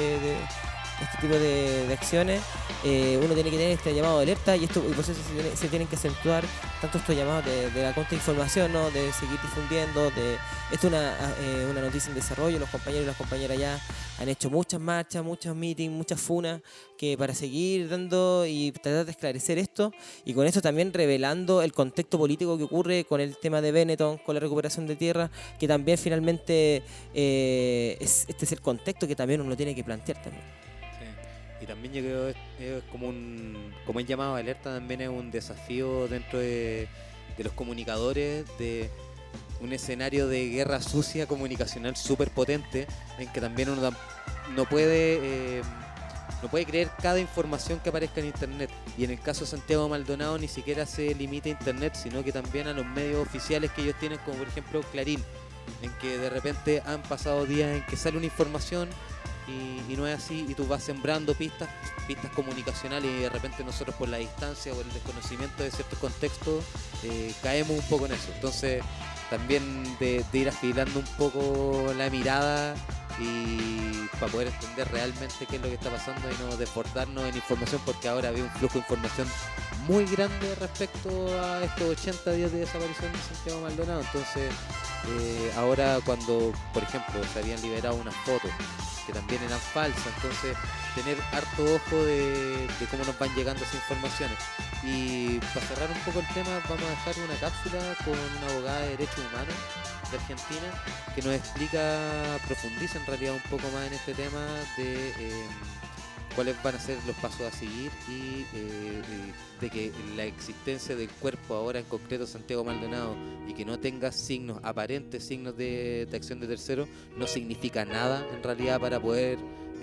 acciones. Uno tiene que tener este llamado de alerta y por eso se tienen que acentuar tanto estos llamados de la contrainformación, ¿no? De seguir difundiendo. Esto es una noticia en desarrollo. Los compañeros y las compañeras ya han hecho muchas marchas, muchos meetings, muchas funas que para seguir dando y tratar de esclarecer esto, y con esto también revelando el contexto político que ocurre con el tema de Benetton, con la recuperación de tierra, que también finalmente este es el contexto que también uno tiene que plantear también. Y también yo creo que es como el llamado de alerta también es un desafío dentro de los comunicadores, de un escenario de guerra sucia comunicacional súper potente, en que también uno no puede creer cada información que aparezca en internet. Y en el caso de Santiago Maldonado ni siquiera se limita a internet, sino que también a los medios oficiales que ellos tienen, como por ejemplo Clarín, en que de repente han pasado días en que sale una información y no es así, y tú vas sembrando pistas comunicacionales, y de repente nosotros por la distancia o el desconocimiento de ciertos contextos caemos un poco en eso. Entonces también de ir afilando un poco la mirada y para poder entender realmente qué es lo que está pasando y no desbordarnos en información, porque ahora había un flujo de información muy grande respecto a estos 80 días de desaparición de Santiago Maldonado. Entonces ahora cuando, por ejemplo, se habían liberado unas fotos que también eran falsas, entonces tener harto ojo de cómo nos van llegando esas informaciones. Y para cerrar un poco el tema, vamos a dejar una cápsula con una abogada de derechos humanos de Argentina que nos profundiza en realidad un poco más en este tema de cuáles van a ser los pasos a seguir y de que la existencia del cuerpo ahora en concreto Santiago Maldonado y que no tenga aparentes signos de acción de tercero no significa nada en realidad para poder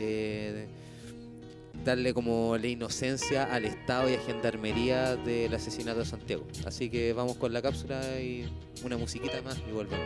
darle como la inocencia al Estado y a Gendarmería del asesinato de Santiago. Así que vamos con la cápsula y una musiquita más y volvemos.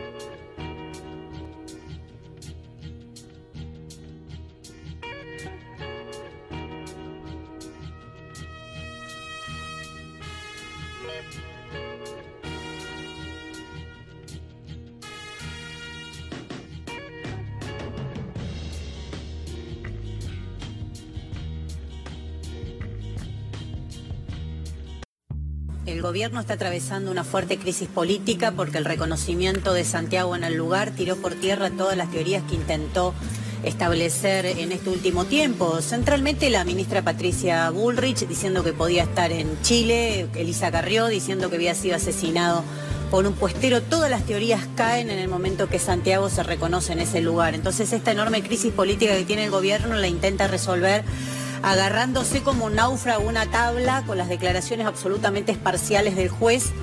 El gobierno está atravesando una fuerte crisis política porque el reconocimiento de Santiago en el lugar tiró por tierra todas las teorías que intentó establecer en este último tiempo. Centralmente la ministra Patricia Bullrich diciendo que podía estar en Chile, Elisa Carrió diciendo que había sido asesinado por un puestero. Todas las teorías caen en el momento que Santiago se reconoce en ese lugar. Entonces esta enorme crisis política que tiene el gobierno la intenta resolver agarrándose como náufrago una tabla con las declaraciones absolutamente parciales del juez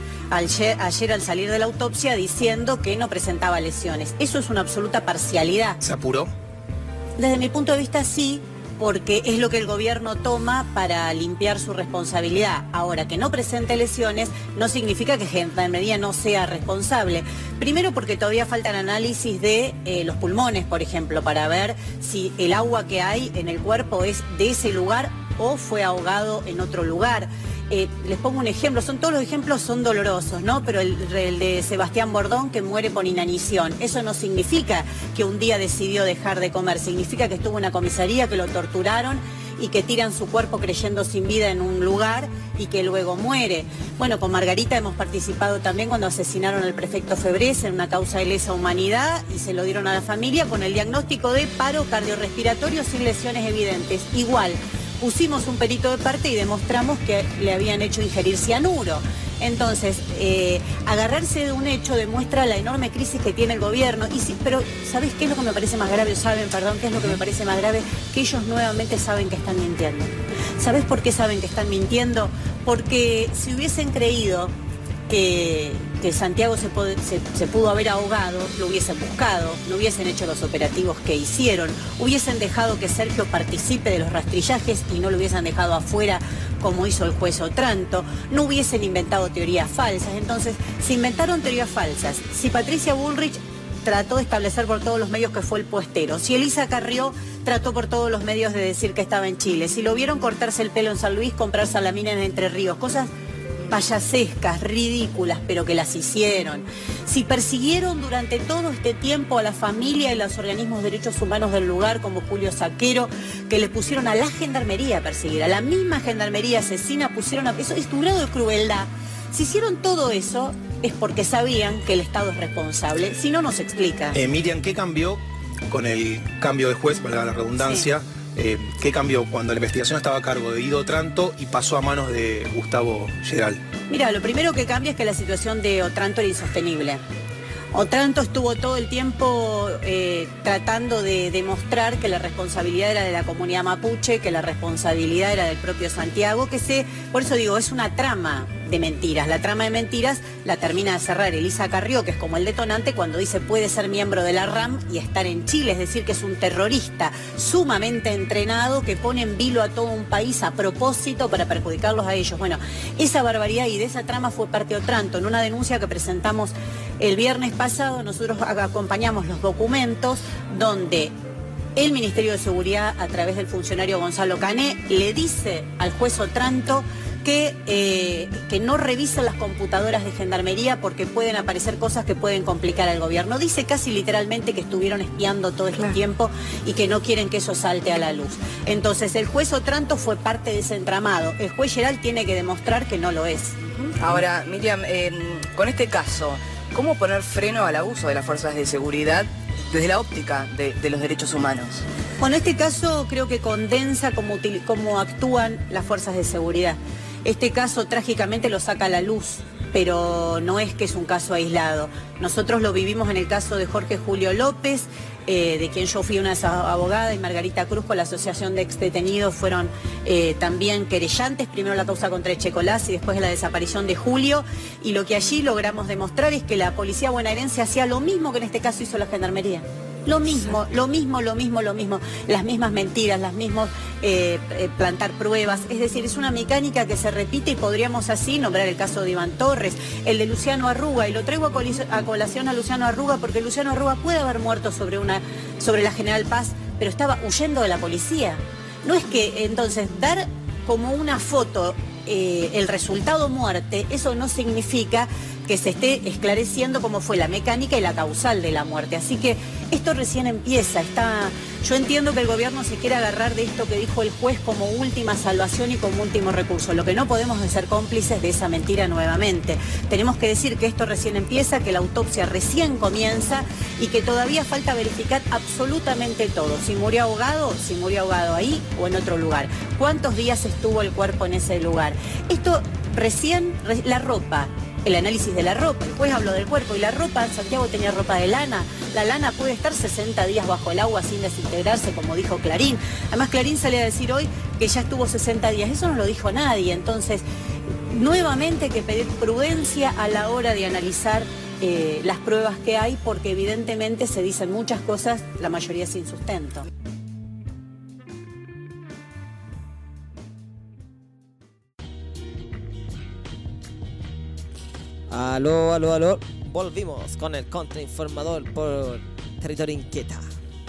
ayer al salir de la autopsia diciendo que no presentaba lesiones. Eso es una absoluta parcialidad. ¿Se apuró? Desde mi punto de vista sí, porque es lo que el gobierno toma para limpiar su responsabilidad. Ahora, que no presente lesiones no significa que Gendarmería no sea responsable. Primero porque todavía faltan análisis de los pulmones, por ejemplo, para ver si el agua que hay en el cuerpo es de ese lugar o fue ahogado en otro lugar. Les pongo un ejemplo, todos los ejemplos son dolorosos, ¿no? Pero el de Sebastián Bordón, que muere por inanición, eso no significa que un día decidió dejar de comer, significa que estuvo en una comisaría, que lo torturaron y que tiran su cuerpo creyendo sin vida en un lugar y que luego muere. Bueno, con Margarita hemos participado también cuando asesinaron al prefecto Febrés en una causa de lesa humanidad y se lo dieron a la familia con el diagnóstico de paro cardiorrespiratorio sin lesiones evidentes. Igual, pusimos un perito de parte y demostramos que le habían hecho ingerir cianuro. Entonces, agarrarse de un hecho demuestra la enorme crisis que tiene el gobierno. Pero, ¿sabés qué es lo que me parece más grave? ¿Qué es lo que me parece más grave? Que ellos nuevamente saben que están mintiendo. ¿Sabés por qué saben que están mintiendo? Porque si hubiesen creído que Santiago se pudo haber ahogado, lo hubiesen buscado, no hubiesen hecho los operativos que hicieron, hubiesen dejado que Sergio participe de los rastrillajes y no lo hubiesen dejado afuera como hizo el juez Otranto, no hubiesen inventado teorías falsas. Entonces, se inventaron teorías falsas. Si Patricia Bullrich trató de establecer por todos los medios que fue el puestero, si Elisa Carrió trató por todos los medios de decir que estaba en Chile, si lo vieron cortarse el pelo en San Luis, comprar salamina en Entre Ríos, cosas payasescas, ridículas, pero que las hicieron. Si persiguieron durante todo este tiempo a la familia y los organismos de derechos humanos del lugar, como Julio Saquero, que le pusieron a la Gendarmería a perseguir, a la misma Gendarmería asesina, pusieron a... Eso es un grado de crueldad. Si hicieron todo eso, es porque sabían que el Estado es responsable. Si no, no se explica. Miriam, ¿qué cambió con el cambio de juez, valga la redundancia? Sí. ¿Qué cambió cuando la investigación estaba a cargo de Guido Otranto y pasó a manos de Gustavo Geral? Mira, lo primero que cambia es que la situación de Otranto era insostenible. Otranto estuvo todo el tiempo tratando de demostrar que la responsabilidad era de la comunidad mapuche, que la responsabilidad era del propio Santiago, por eso digo, es una trama de mentiras. La trama de mentiras la termina de cerrar Elisa Carrió, que es como el detonante cuando dice puede ser miembro de la RAM y estar en Chile, es decir, que es un terrorista sumamente entrenado que pone en vilo a todo un país a propósito para perjudicarlos a ellos. Bueno, esa barbaridad y de esa trama fue parte de Otranto. En una denuncia que presentamos el viernes pasado, nosotros acompañamos los documentos donde el Ministerio de Seguridad, a través del funcionario Gonzalo Cané, le dice al juez Otranto que no revisen las computadoras de Gendarmería porque pueden aparecer cosas que pueden complicar al gobierno. Dice casi literalmente que estuvieron espiando todo este tiempo y que no quieren que eso salte a la luz. Entonces, el juez Otranto fue parte de ese entramado. El juez Geral tiene que demostrar que no lo es. Ahora, Miriam, con este caso, ¿cómo poner freno al abuso de las fuerzas de seguridad desde la óptica de los derechos humanos? Bueno, este caso creo que condensa cómo actúan las fuerzas de seguridad. Este caso trágicamente lo saca a la luz pero no es que es un caso aislado. Nosotros lo vivimos en el caso de Jorge Julio López, de quien yo fui una abogada, y Margarita Cruz con la Asociación de Exdetenidos fueron también querellantes, primero la causa contra Echecolás y después la desaparición de Julio, y lo que allí logramos demostrar es que la policía bonaerense hacía lo mismo que en este caso hizo la Gendarmería. Lo mismo, las mismas mentiras, las mismas plantar pruebas, es decir, es una mecánica que se repite y podríamos así nombrar el caso de Iván Torres, el de Luciano Arruga, y lo traigo a colación a Luciano Arruga porque Luciano Arruga puede haber muerto sobre la General Paz, pero estaba huyendo de la policía. No es que entonces dar como una foto el resultado muerte, eso no significa que se esté esclareciendo cómo fue la mecánica y la causal de la muerte. Así que esto recién empieza. Yo entiendo que el gobierno se quiere agarrar de esto que dijo el juez como última salvación y como último recurso. Lo que no podemos es ser cómplices de esa mentira nuevamente. Tenemos que decir que esto recién empieza, que la autopsia recién comienza y que todavía falta verificar absolutamente todo. Si murió ahogado ahí o en otro lugar. ¿Cuántos días estuvo el cuerpo en ese lugar? Esto recién, la ropa. El análisis de la ropa, el juez habló del cuerpo y la ropa, Santiago tenía ropa de lana, la lana puede estar 60 días bajo el agua sin desintegrarse, como dijo Clarín. Además Clarín sale a decir hoy que ya estuvo 60 días, eso no lo dijo nadie. Entonces, nuevamente hay que pedir prudencia a la hora de analizar las pruebas que hay, porque evidentemente se dicen muchas cosas, la mayoría sin sustento. Aló. Volvimos con el contrainformador por Territorio Inquieta.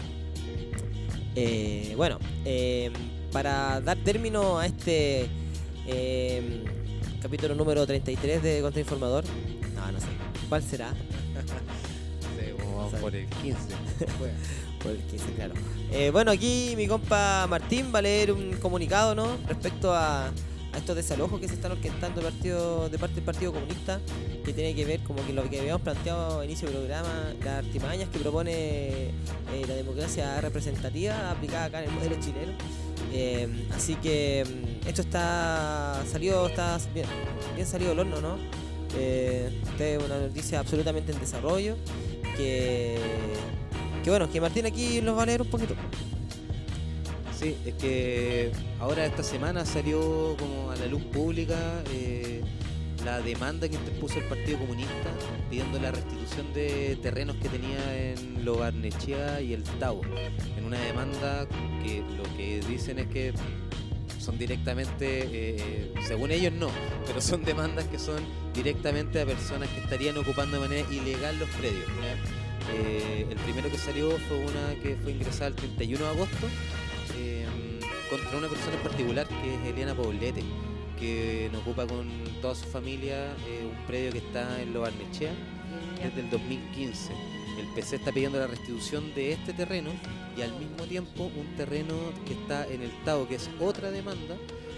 Para dar término a este capítulo número 33 de Contrainformador, no sé, ¿cuál será? Vamos por el 15. Por el 15, claro. Aquí mi compa Martín va a leer un comunicado, ¿no?, respecto a estos desalojos que se están orquestando de parte del Partido Comunista, que tiene que ver como que lo que habíamos planteado a inicio del programa, las artimañas que propone la democracia representativa aplicada acá en el modelo chileno. Así que esto está bien salido del horno, ¿no? Esta es una noticia absolutamente en desarrollo, que Martín aquí nos va a leer un poquito. Sí, es que ahora esta semana salió como a la luz pública la demanda que interpuso el Partido Comunista pidiendo la restitución de terrenos que tenía en Lo Barnechea y el Tabo, en una demanda que lo que dicen es que son directamente, según ellos no, pero son demandas que son directamente a personas que estarían ocupando de manera ilegal los predios, ¿ya? El primero que salió fue una que fue ingresada el 31 de agosto, contra una persona en particular que es Eliana Poblete, que ocupa con toda su familia un predio que está en Lo Barnechea desde el 2015. El PC está pidiendo la restitución de este terreno y al mismo tiempo un terreno que está en el Tabo, que es otra demanda,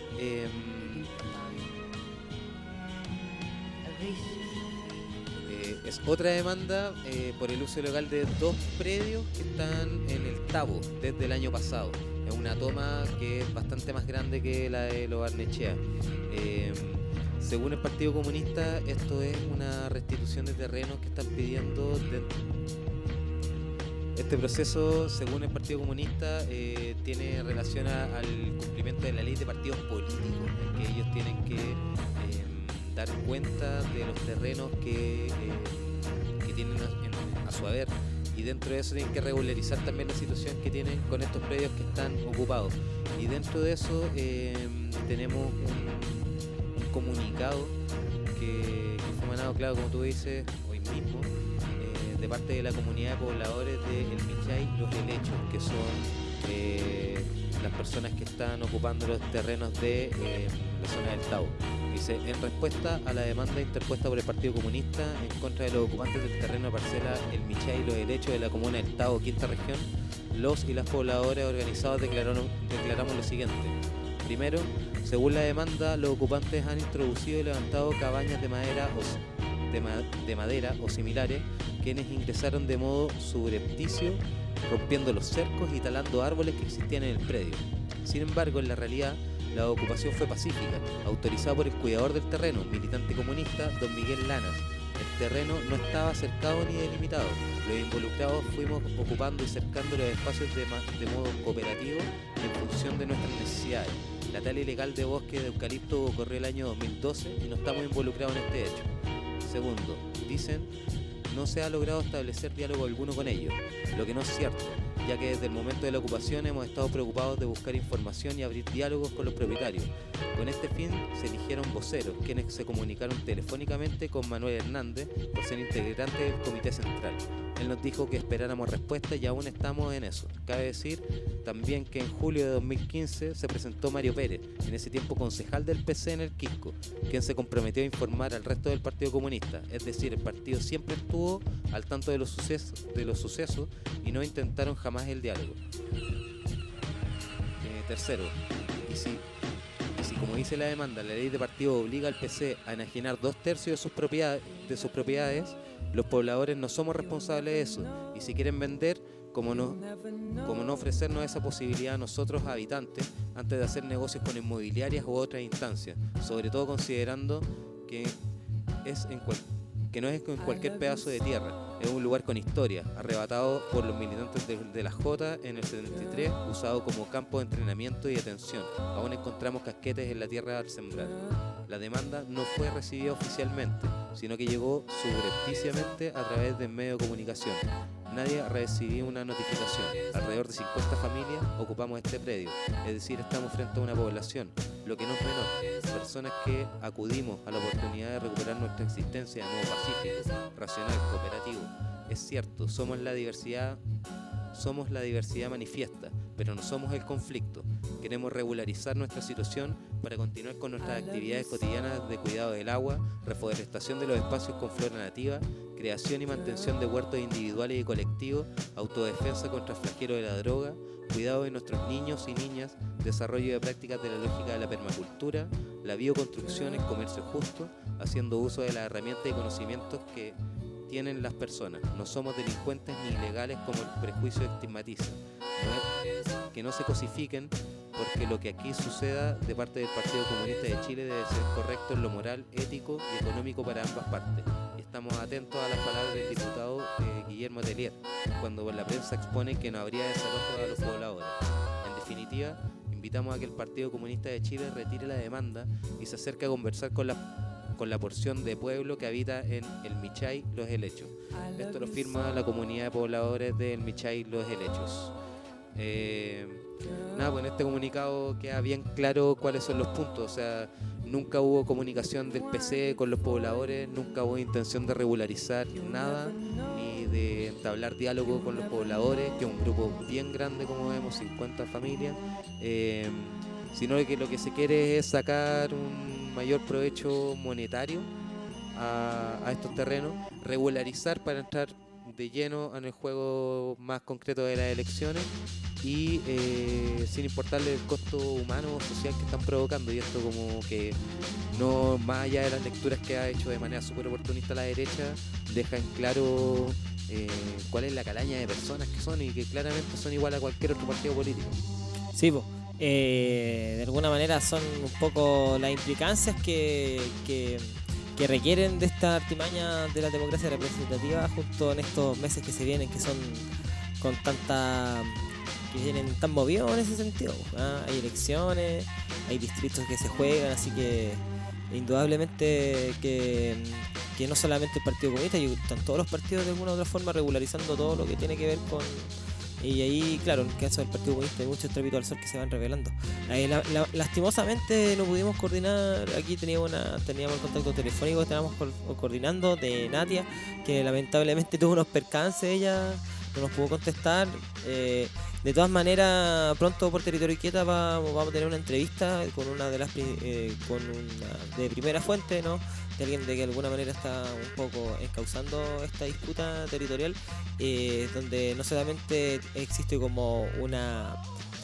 por el uso ilegal de 2 predios que están en el Tabo desde el año pasado. Es una toma que es bastante más grande que la de Lo Barnechea. Según el Partido Comunista, esto es una restitución de terrenos que están pidiendo. Este proceso, según el Partido Comunista, tiene relación al cumplimiento de la ley de partidos políticos, en que ellos tienen que dar cuenta de los terrenos que tienen a su haber, y dentro de eso tienen que regularizar también la situación que tienen con estos predios que están ocupados. Y dentro de eso tenemos un comunicado que fue emanado, claro, como tú dices, hoy mismo, de parte de la comunidad de pobladores de El Michay Los Helechos, que son las personas que están ocupando los terrenos de la zona del Tabo. Dice: en respuesta a la demanda interpuesta por el Partido Comunista en contra de los ocupantes del terreno de parcela El Michay Los Helechos de la comuna del Tabo, quinta región, los y las pobladoras organizados declaramos lo siguiente. Primero, según la demanda, los ocupantes han introducido y levantado cabañas de madera o similares, quienes ingresaron de modo subrepticio, rompiendo los cercos y talando árboles que existían en el predio. Sin embargo, en la realidad, La ocupación fue pacífica, autorizada por el cuidador del terreno, militante comunista, don Miguel Lanas. El terreno no estaba cercado ni delimitado. Los involucrados fuimos ocupando y cercando los espacios de modo cooperativo en función de nuestras necesidades. La tala ilegal de bosque de eucalipto ocurrió el año 2012 y no estamos involucrados en este hecho. Segundo, dicen, no se ha logrado establecer diálogo alguno con ellos, lo que no es cierto, ya que desde el momento de la ocupación hemos estado preocupados de buscar información y abrir diálogos con los propietarios. Con este fin se eligieron voceros, quienes se comunicaron telefónicamente con Manuel Hernández por ser integrante del Comité Central. Él nos dijo que esperáramos respuesta y aún estamos en eso. Cabe decir también que en julio de 2015 se presentó Mario Pérez, en ese tiempo concejal del PC en el Quisco, quien se comprometió a informar al resto del Partido Comunista. Es decir, el partido siempre estuvo al tanto de los sucesos y no intentaron jamás el diálogo. Tercero, y si como dice la demanda, la ley de partido obliga al PC a enajenar 2/3 de sus propiedades, los pobladores no somos responsables de eso, y si quieren vender, como no ofrecernos esa posibilidad a nosotros habitantes antes de hacer negocios con inmobiliarias u otras instancias, sobre todo considerando que no es en cualquier pedazo de tierra, es un lugar con historia, arrebatado por los militantes de la Jota en el 73, usado como campo de entrenamiento y detención. Aún encontramos casquetes en la tierra al sembrar. La demanda no fue recibida oficialmente, sino que llegó subrepticiamente a través de medios de comunicación. Nadie recibió una notificación. Alrededor de 50 familias ocupamos este predio, es decir, estamos frente a una población, lo que no es menor, personas que acudimos a la oportunidad de recuperar nuestra existencia de modo pacífico, racional, cooperativo. Es cierto, somos la diversidad manifiesta, pero no somos el conflicto. Queremos regularizar nuestra situación para continuar con nuestras actividades cotidianas de cuidado del agua, reforestación de los espacios con flora nativa, creación y mantención de huertos individuales y colectivos, autodefensa contra el flagelo de la droga, cuidado de nuestros niños y niñas, desarrollo de prácticas de la lógica de la permacultura, la bioconstrucción, el comercio justo, haciendo uso de las herramientas y conocimientos que tienen las personas. No somos delincuentes ni ilegales como el prejuicio estigmatiza. Que no se cosifiquen, porque lo que aquí suceda de parte del Partido Comunista de Chile debe ser correcto en lo moral, ético y económico para ambas partes. Y estamos atentos a las palabras del diputado Guillermo Tellier, cuando la prensa expone que no habría desalojo a los pobladores. En definitiva, invitamos a que el Partido Comunista de Chile retire la demanda y se acerque a conversar con la porción de pueblo que habita en el Michay Los Helechos. Esto lo firma la comunidad de pobladores del Michay Los Helechos. Pues en este comunicado queda bien claro cuáles son los puntos. O sea, nunca hubo comunicación del PC con los pobladores, nunca hubo intención de regularizar nada, ni de entablar diálogo con los pobladores, que es un grupo bien grande, como vemos, 50 familias, sino que lo que se quiere es sacar un mayor provecho monetario a estos terrenos, regularizar para entrar de lleno en el juego más concreto de las elecciones y sin importarle el costo humano o social que están provocando. Y esto como que no, más allá de las lecturas que ha hecho de manera súper oportunista la derecha, deja en claro cuál es la calaña de personas que son y que claramente son igual a cualquier otro partido político. Sí, de alguna manera son un poco las implicancias que requieren de esta artimaña de la democracia representativa justo en estos meses que se vienen, que son que vienen tan movidos en ese sentido. Hay elecciones, hay distritos que se juegan, así que indudablemente que no solamente el Partido Comunista, y están todos los partidos de alguna u otra forma regularizando todo lo que tiene que ver con. Y ahí, claro, en el caso del Partido Comunista hay muchos trapitos al sol que se van revelando. Lastimosamente no pudimos coordinar. Aquí teníamos el contacto telefónico que estábamos coordinando de Natia, que lamentablemente tuvo unos percances, ella no nos pudo contestar. De todas maneras, pronto por Territorio Inquieta vamos a tener una entrevista con una de las de primera fuente, ¿no? De alguien de que de alguna manera está un poco encauzando esta disputa territorial, donde no solamente existe como una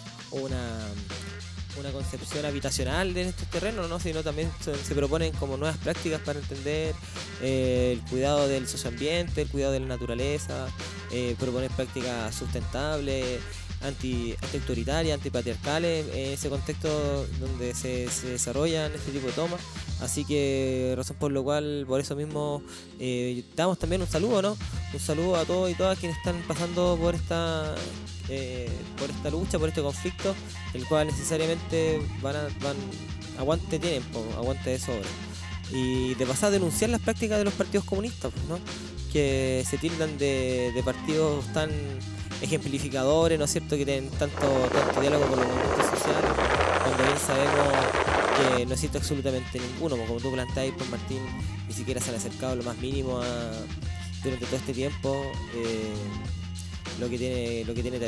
concepción habitacional de estos terrenos, ¿no? Sino también se proponen como nuevas prácticas para entender el cuidado del socioambiente, el cuidado de la naturaleza, proponer prácticas sustentables, anti-autoritarias, antipatriarcales, en ese contexto donde se desarrollan este tipo de tomas. Así que razón por lo cual, por eso mismo, damos también un saludo, ¿no? Un saludo a todos y todas quienes están pasando por esta lucha, por este conflicto, el cual necesariamente aguante tienen, aguante de sobra. Y de pasar a denunciar las prácticas de los partidos comunistas, ¿no? Que se tildan de partidos tan ejemplificadores, ¿no es cierto?, que tienen tanto diálogo con los movimientos sociales, cuando bien sabemos que no existe absolutamente ninguno, como tú planteáis, pues Martín, ni siquiera se han acercado lo más mínimo durante todo este tiempo. Lo que tiene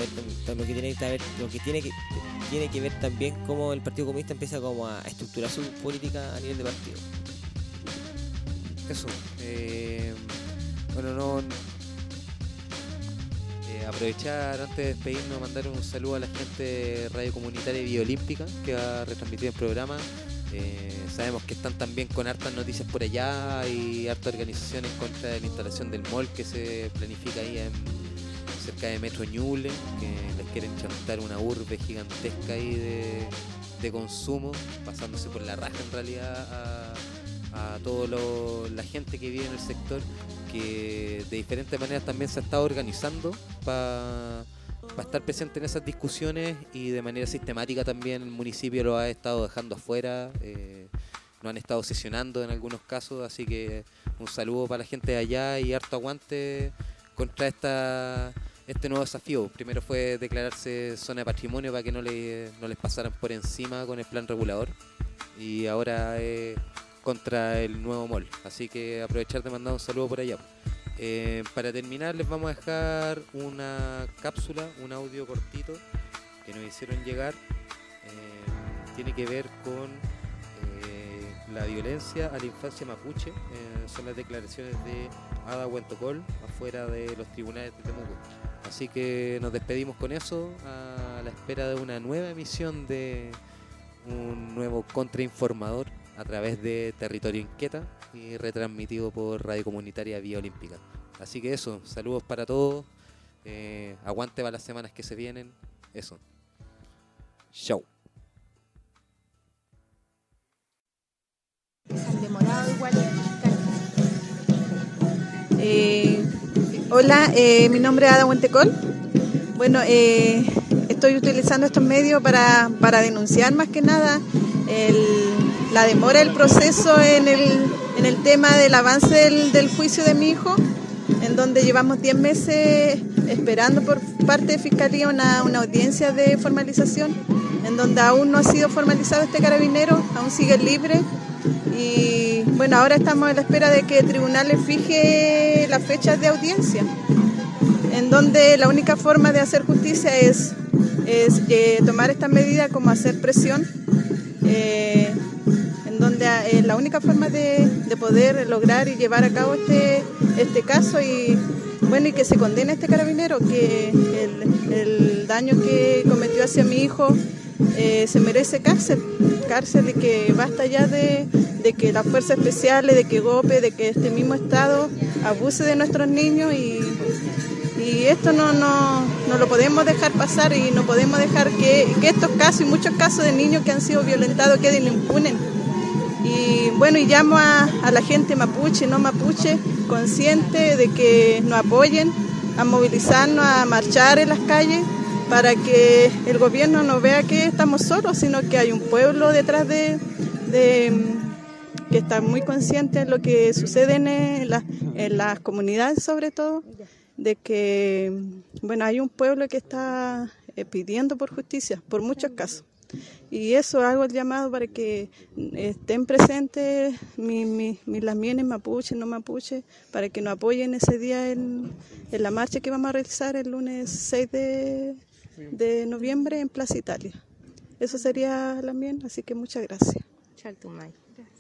que ver también cómo el Partido Comunista empieza como a estructurar su política a nivel de partido. Eso. Bueno, aprovechar antes de despedirnos, mandar un saludo a la gente de Radio Comunitaria y Biolímpica que va a retransmitir el programa. Sabemos que están también con hartas noticias por allá y harta organización en contra de la instalación del mall que se planifica ahí cerca de Metro Ñuble, que les quieren chantar una urbe gigantesca ahí de consumo, pasándose por la raja en realidad a toda la gente que vive en el sector, que de diferentes maneras también se ha estado organizando para estar presente en esas discusiones, y de manera sistemática también el municipio lo ha estado dejando afuera, lo han estado sesionando en algunos casos, así que un saludo para la gente de allá y harto aguante contra este nuevo desafío. Primero fue declararse zona de patrimonio para que no les pasaran por encima con el plan regulador, y ahora contra el nuevo mall, así que aprovechar de mandar un saludo por allá. Para terminar les vamos a dejar una cápsula, un audio cortito que nos hicieron llegar, tiene que ver con la violencia a la infancia mapuche, son las declaraciones de Ada Huentecol afuera de los tribunales de Temuco. Así que nos despedimos con eso, a la espera de una nueva emisión de un nuevo contrainformador a través de Territorio Inquieta y retransmitido por Radio Comunitaria Vía Olímpica. Así que eso, saludos para todos, aguante para las semanas que se vienen, eso. Chau. Hola, mi nombre es Ada Huentecol. Bueno, estoy utilizando estos medios para denunciar más que nada la demora del proceso en el tema del avance del juicio de mi hijo, en donde llevamos 10 meses esperando por parte de Fiscalía una audiencia de formalización, en donde aún no ha sido formalizado este carabinero, aún sigue libre. Y bueno, ahora estamos a la espera de que el tribunal le fije las fechas de audiencia, en donde la única forma de hacer justicia es tomar esta medida como hacer presión, en donde la única forma de poder lograr y llevar a cabo este caso y bueno, y que se condene a este carabinero, que el daño que cometió hacia mi hijo se merece cárcel, y que basta ya de que las fuerzas especiales, de que GOPE, de que este mismo Estado abuse de nuestros niños, y esto no lo podemos dejar pasar, y no podemos dejar que estos casos y muchos casos de niños que han sido violentados queden impunes. Y bueno, y llamo a la gente mapuche, no mapuche, consciente de que nos apoyen, a movilizarnos, a marchar en las calles, para que el gobierno no vea que estamos solos, sino que hay un pueblo detrás de que está muy consciente de lo que sucede en las comunidades, sobre todo, de que bueno, hay un pueblo que está pidiendo por justicia, por muchos casos. Y eso hago el llamado para que estén presentes las mienes mapuche, no mapuche, para que nos apoyen ese día en la marcha que vamos a realizar el lunes 6 de noviembre en Plaza Italia. Eso sería la mien, así que muchas gracias.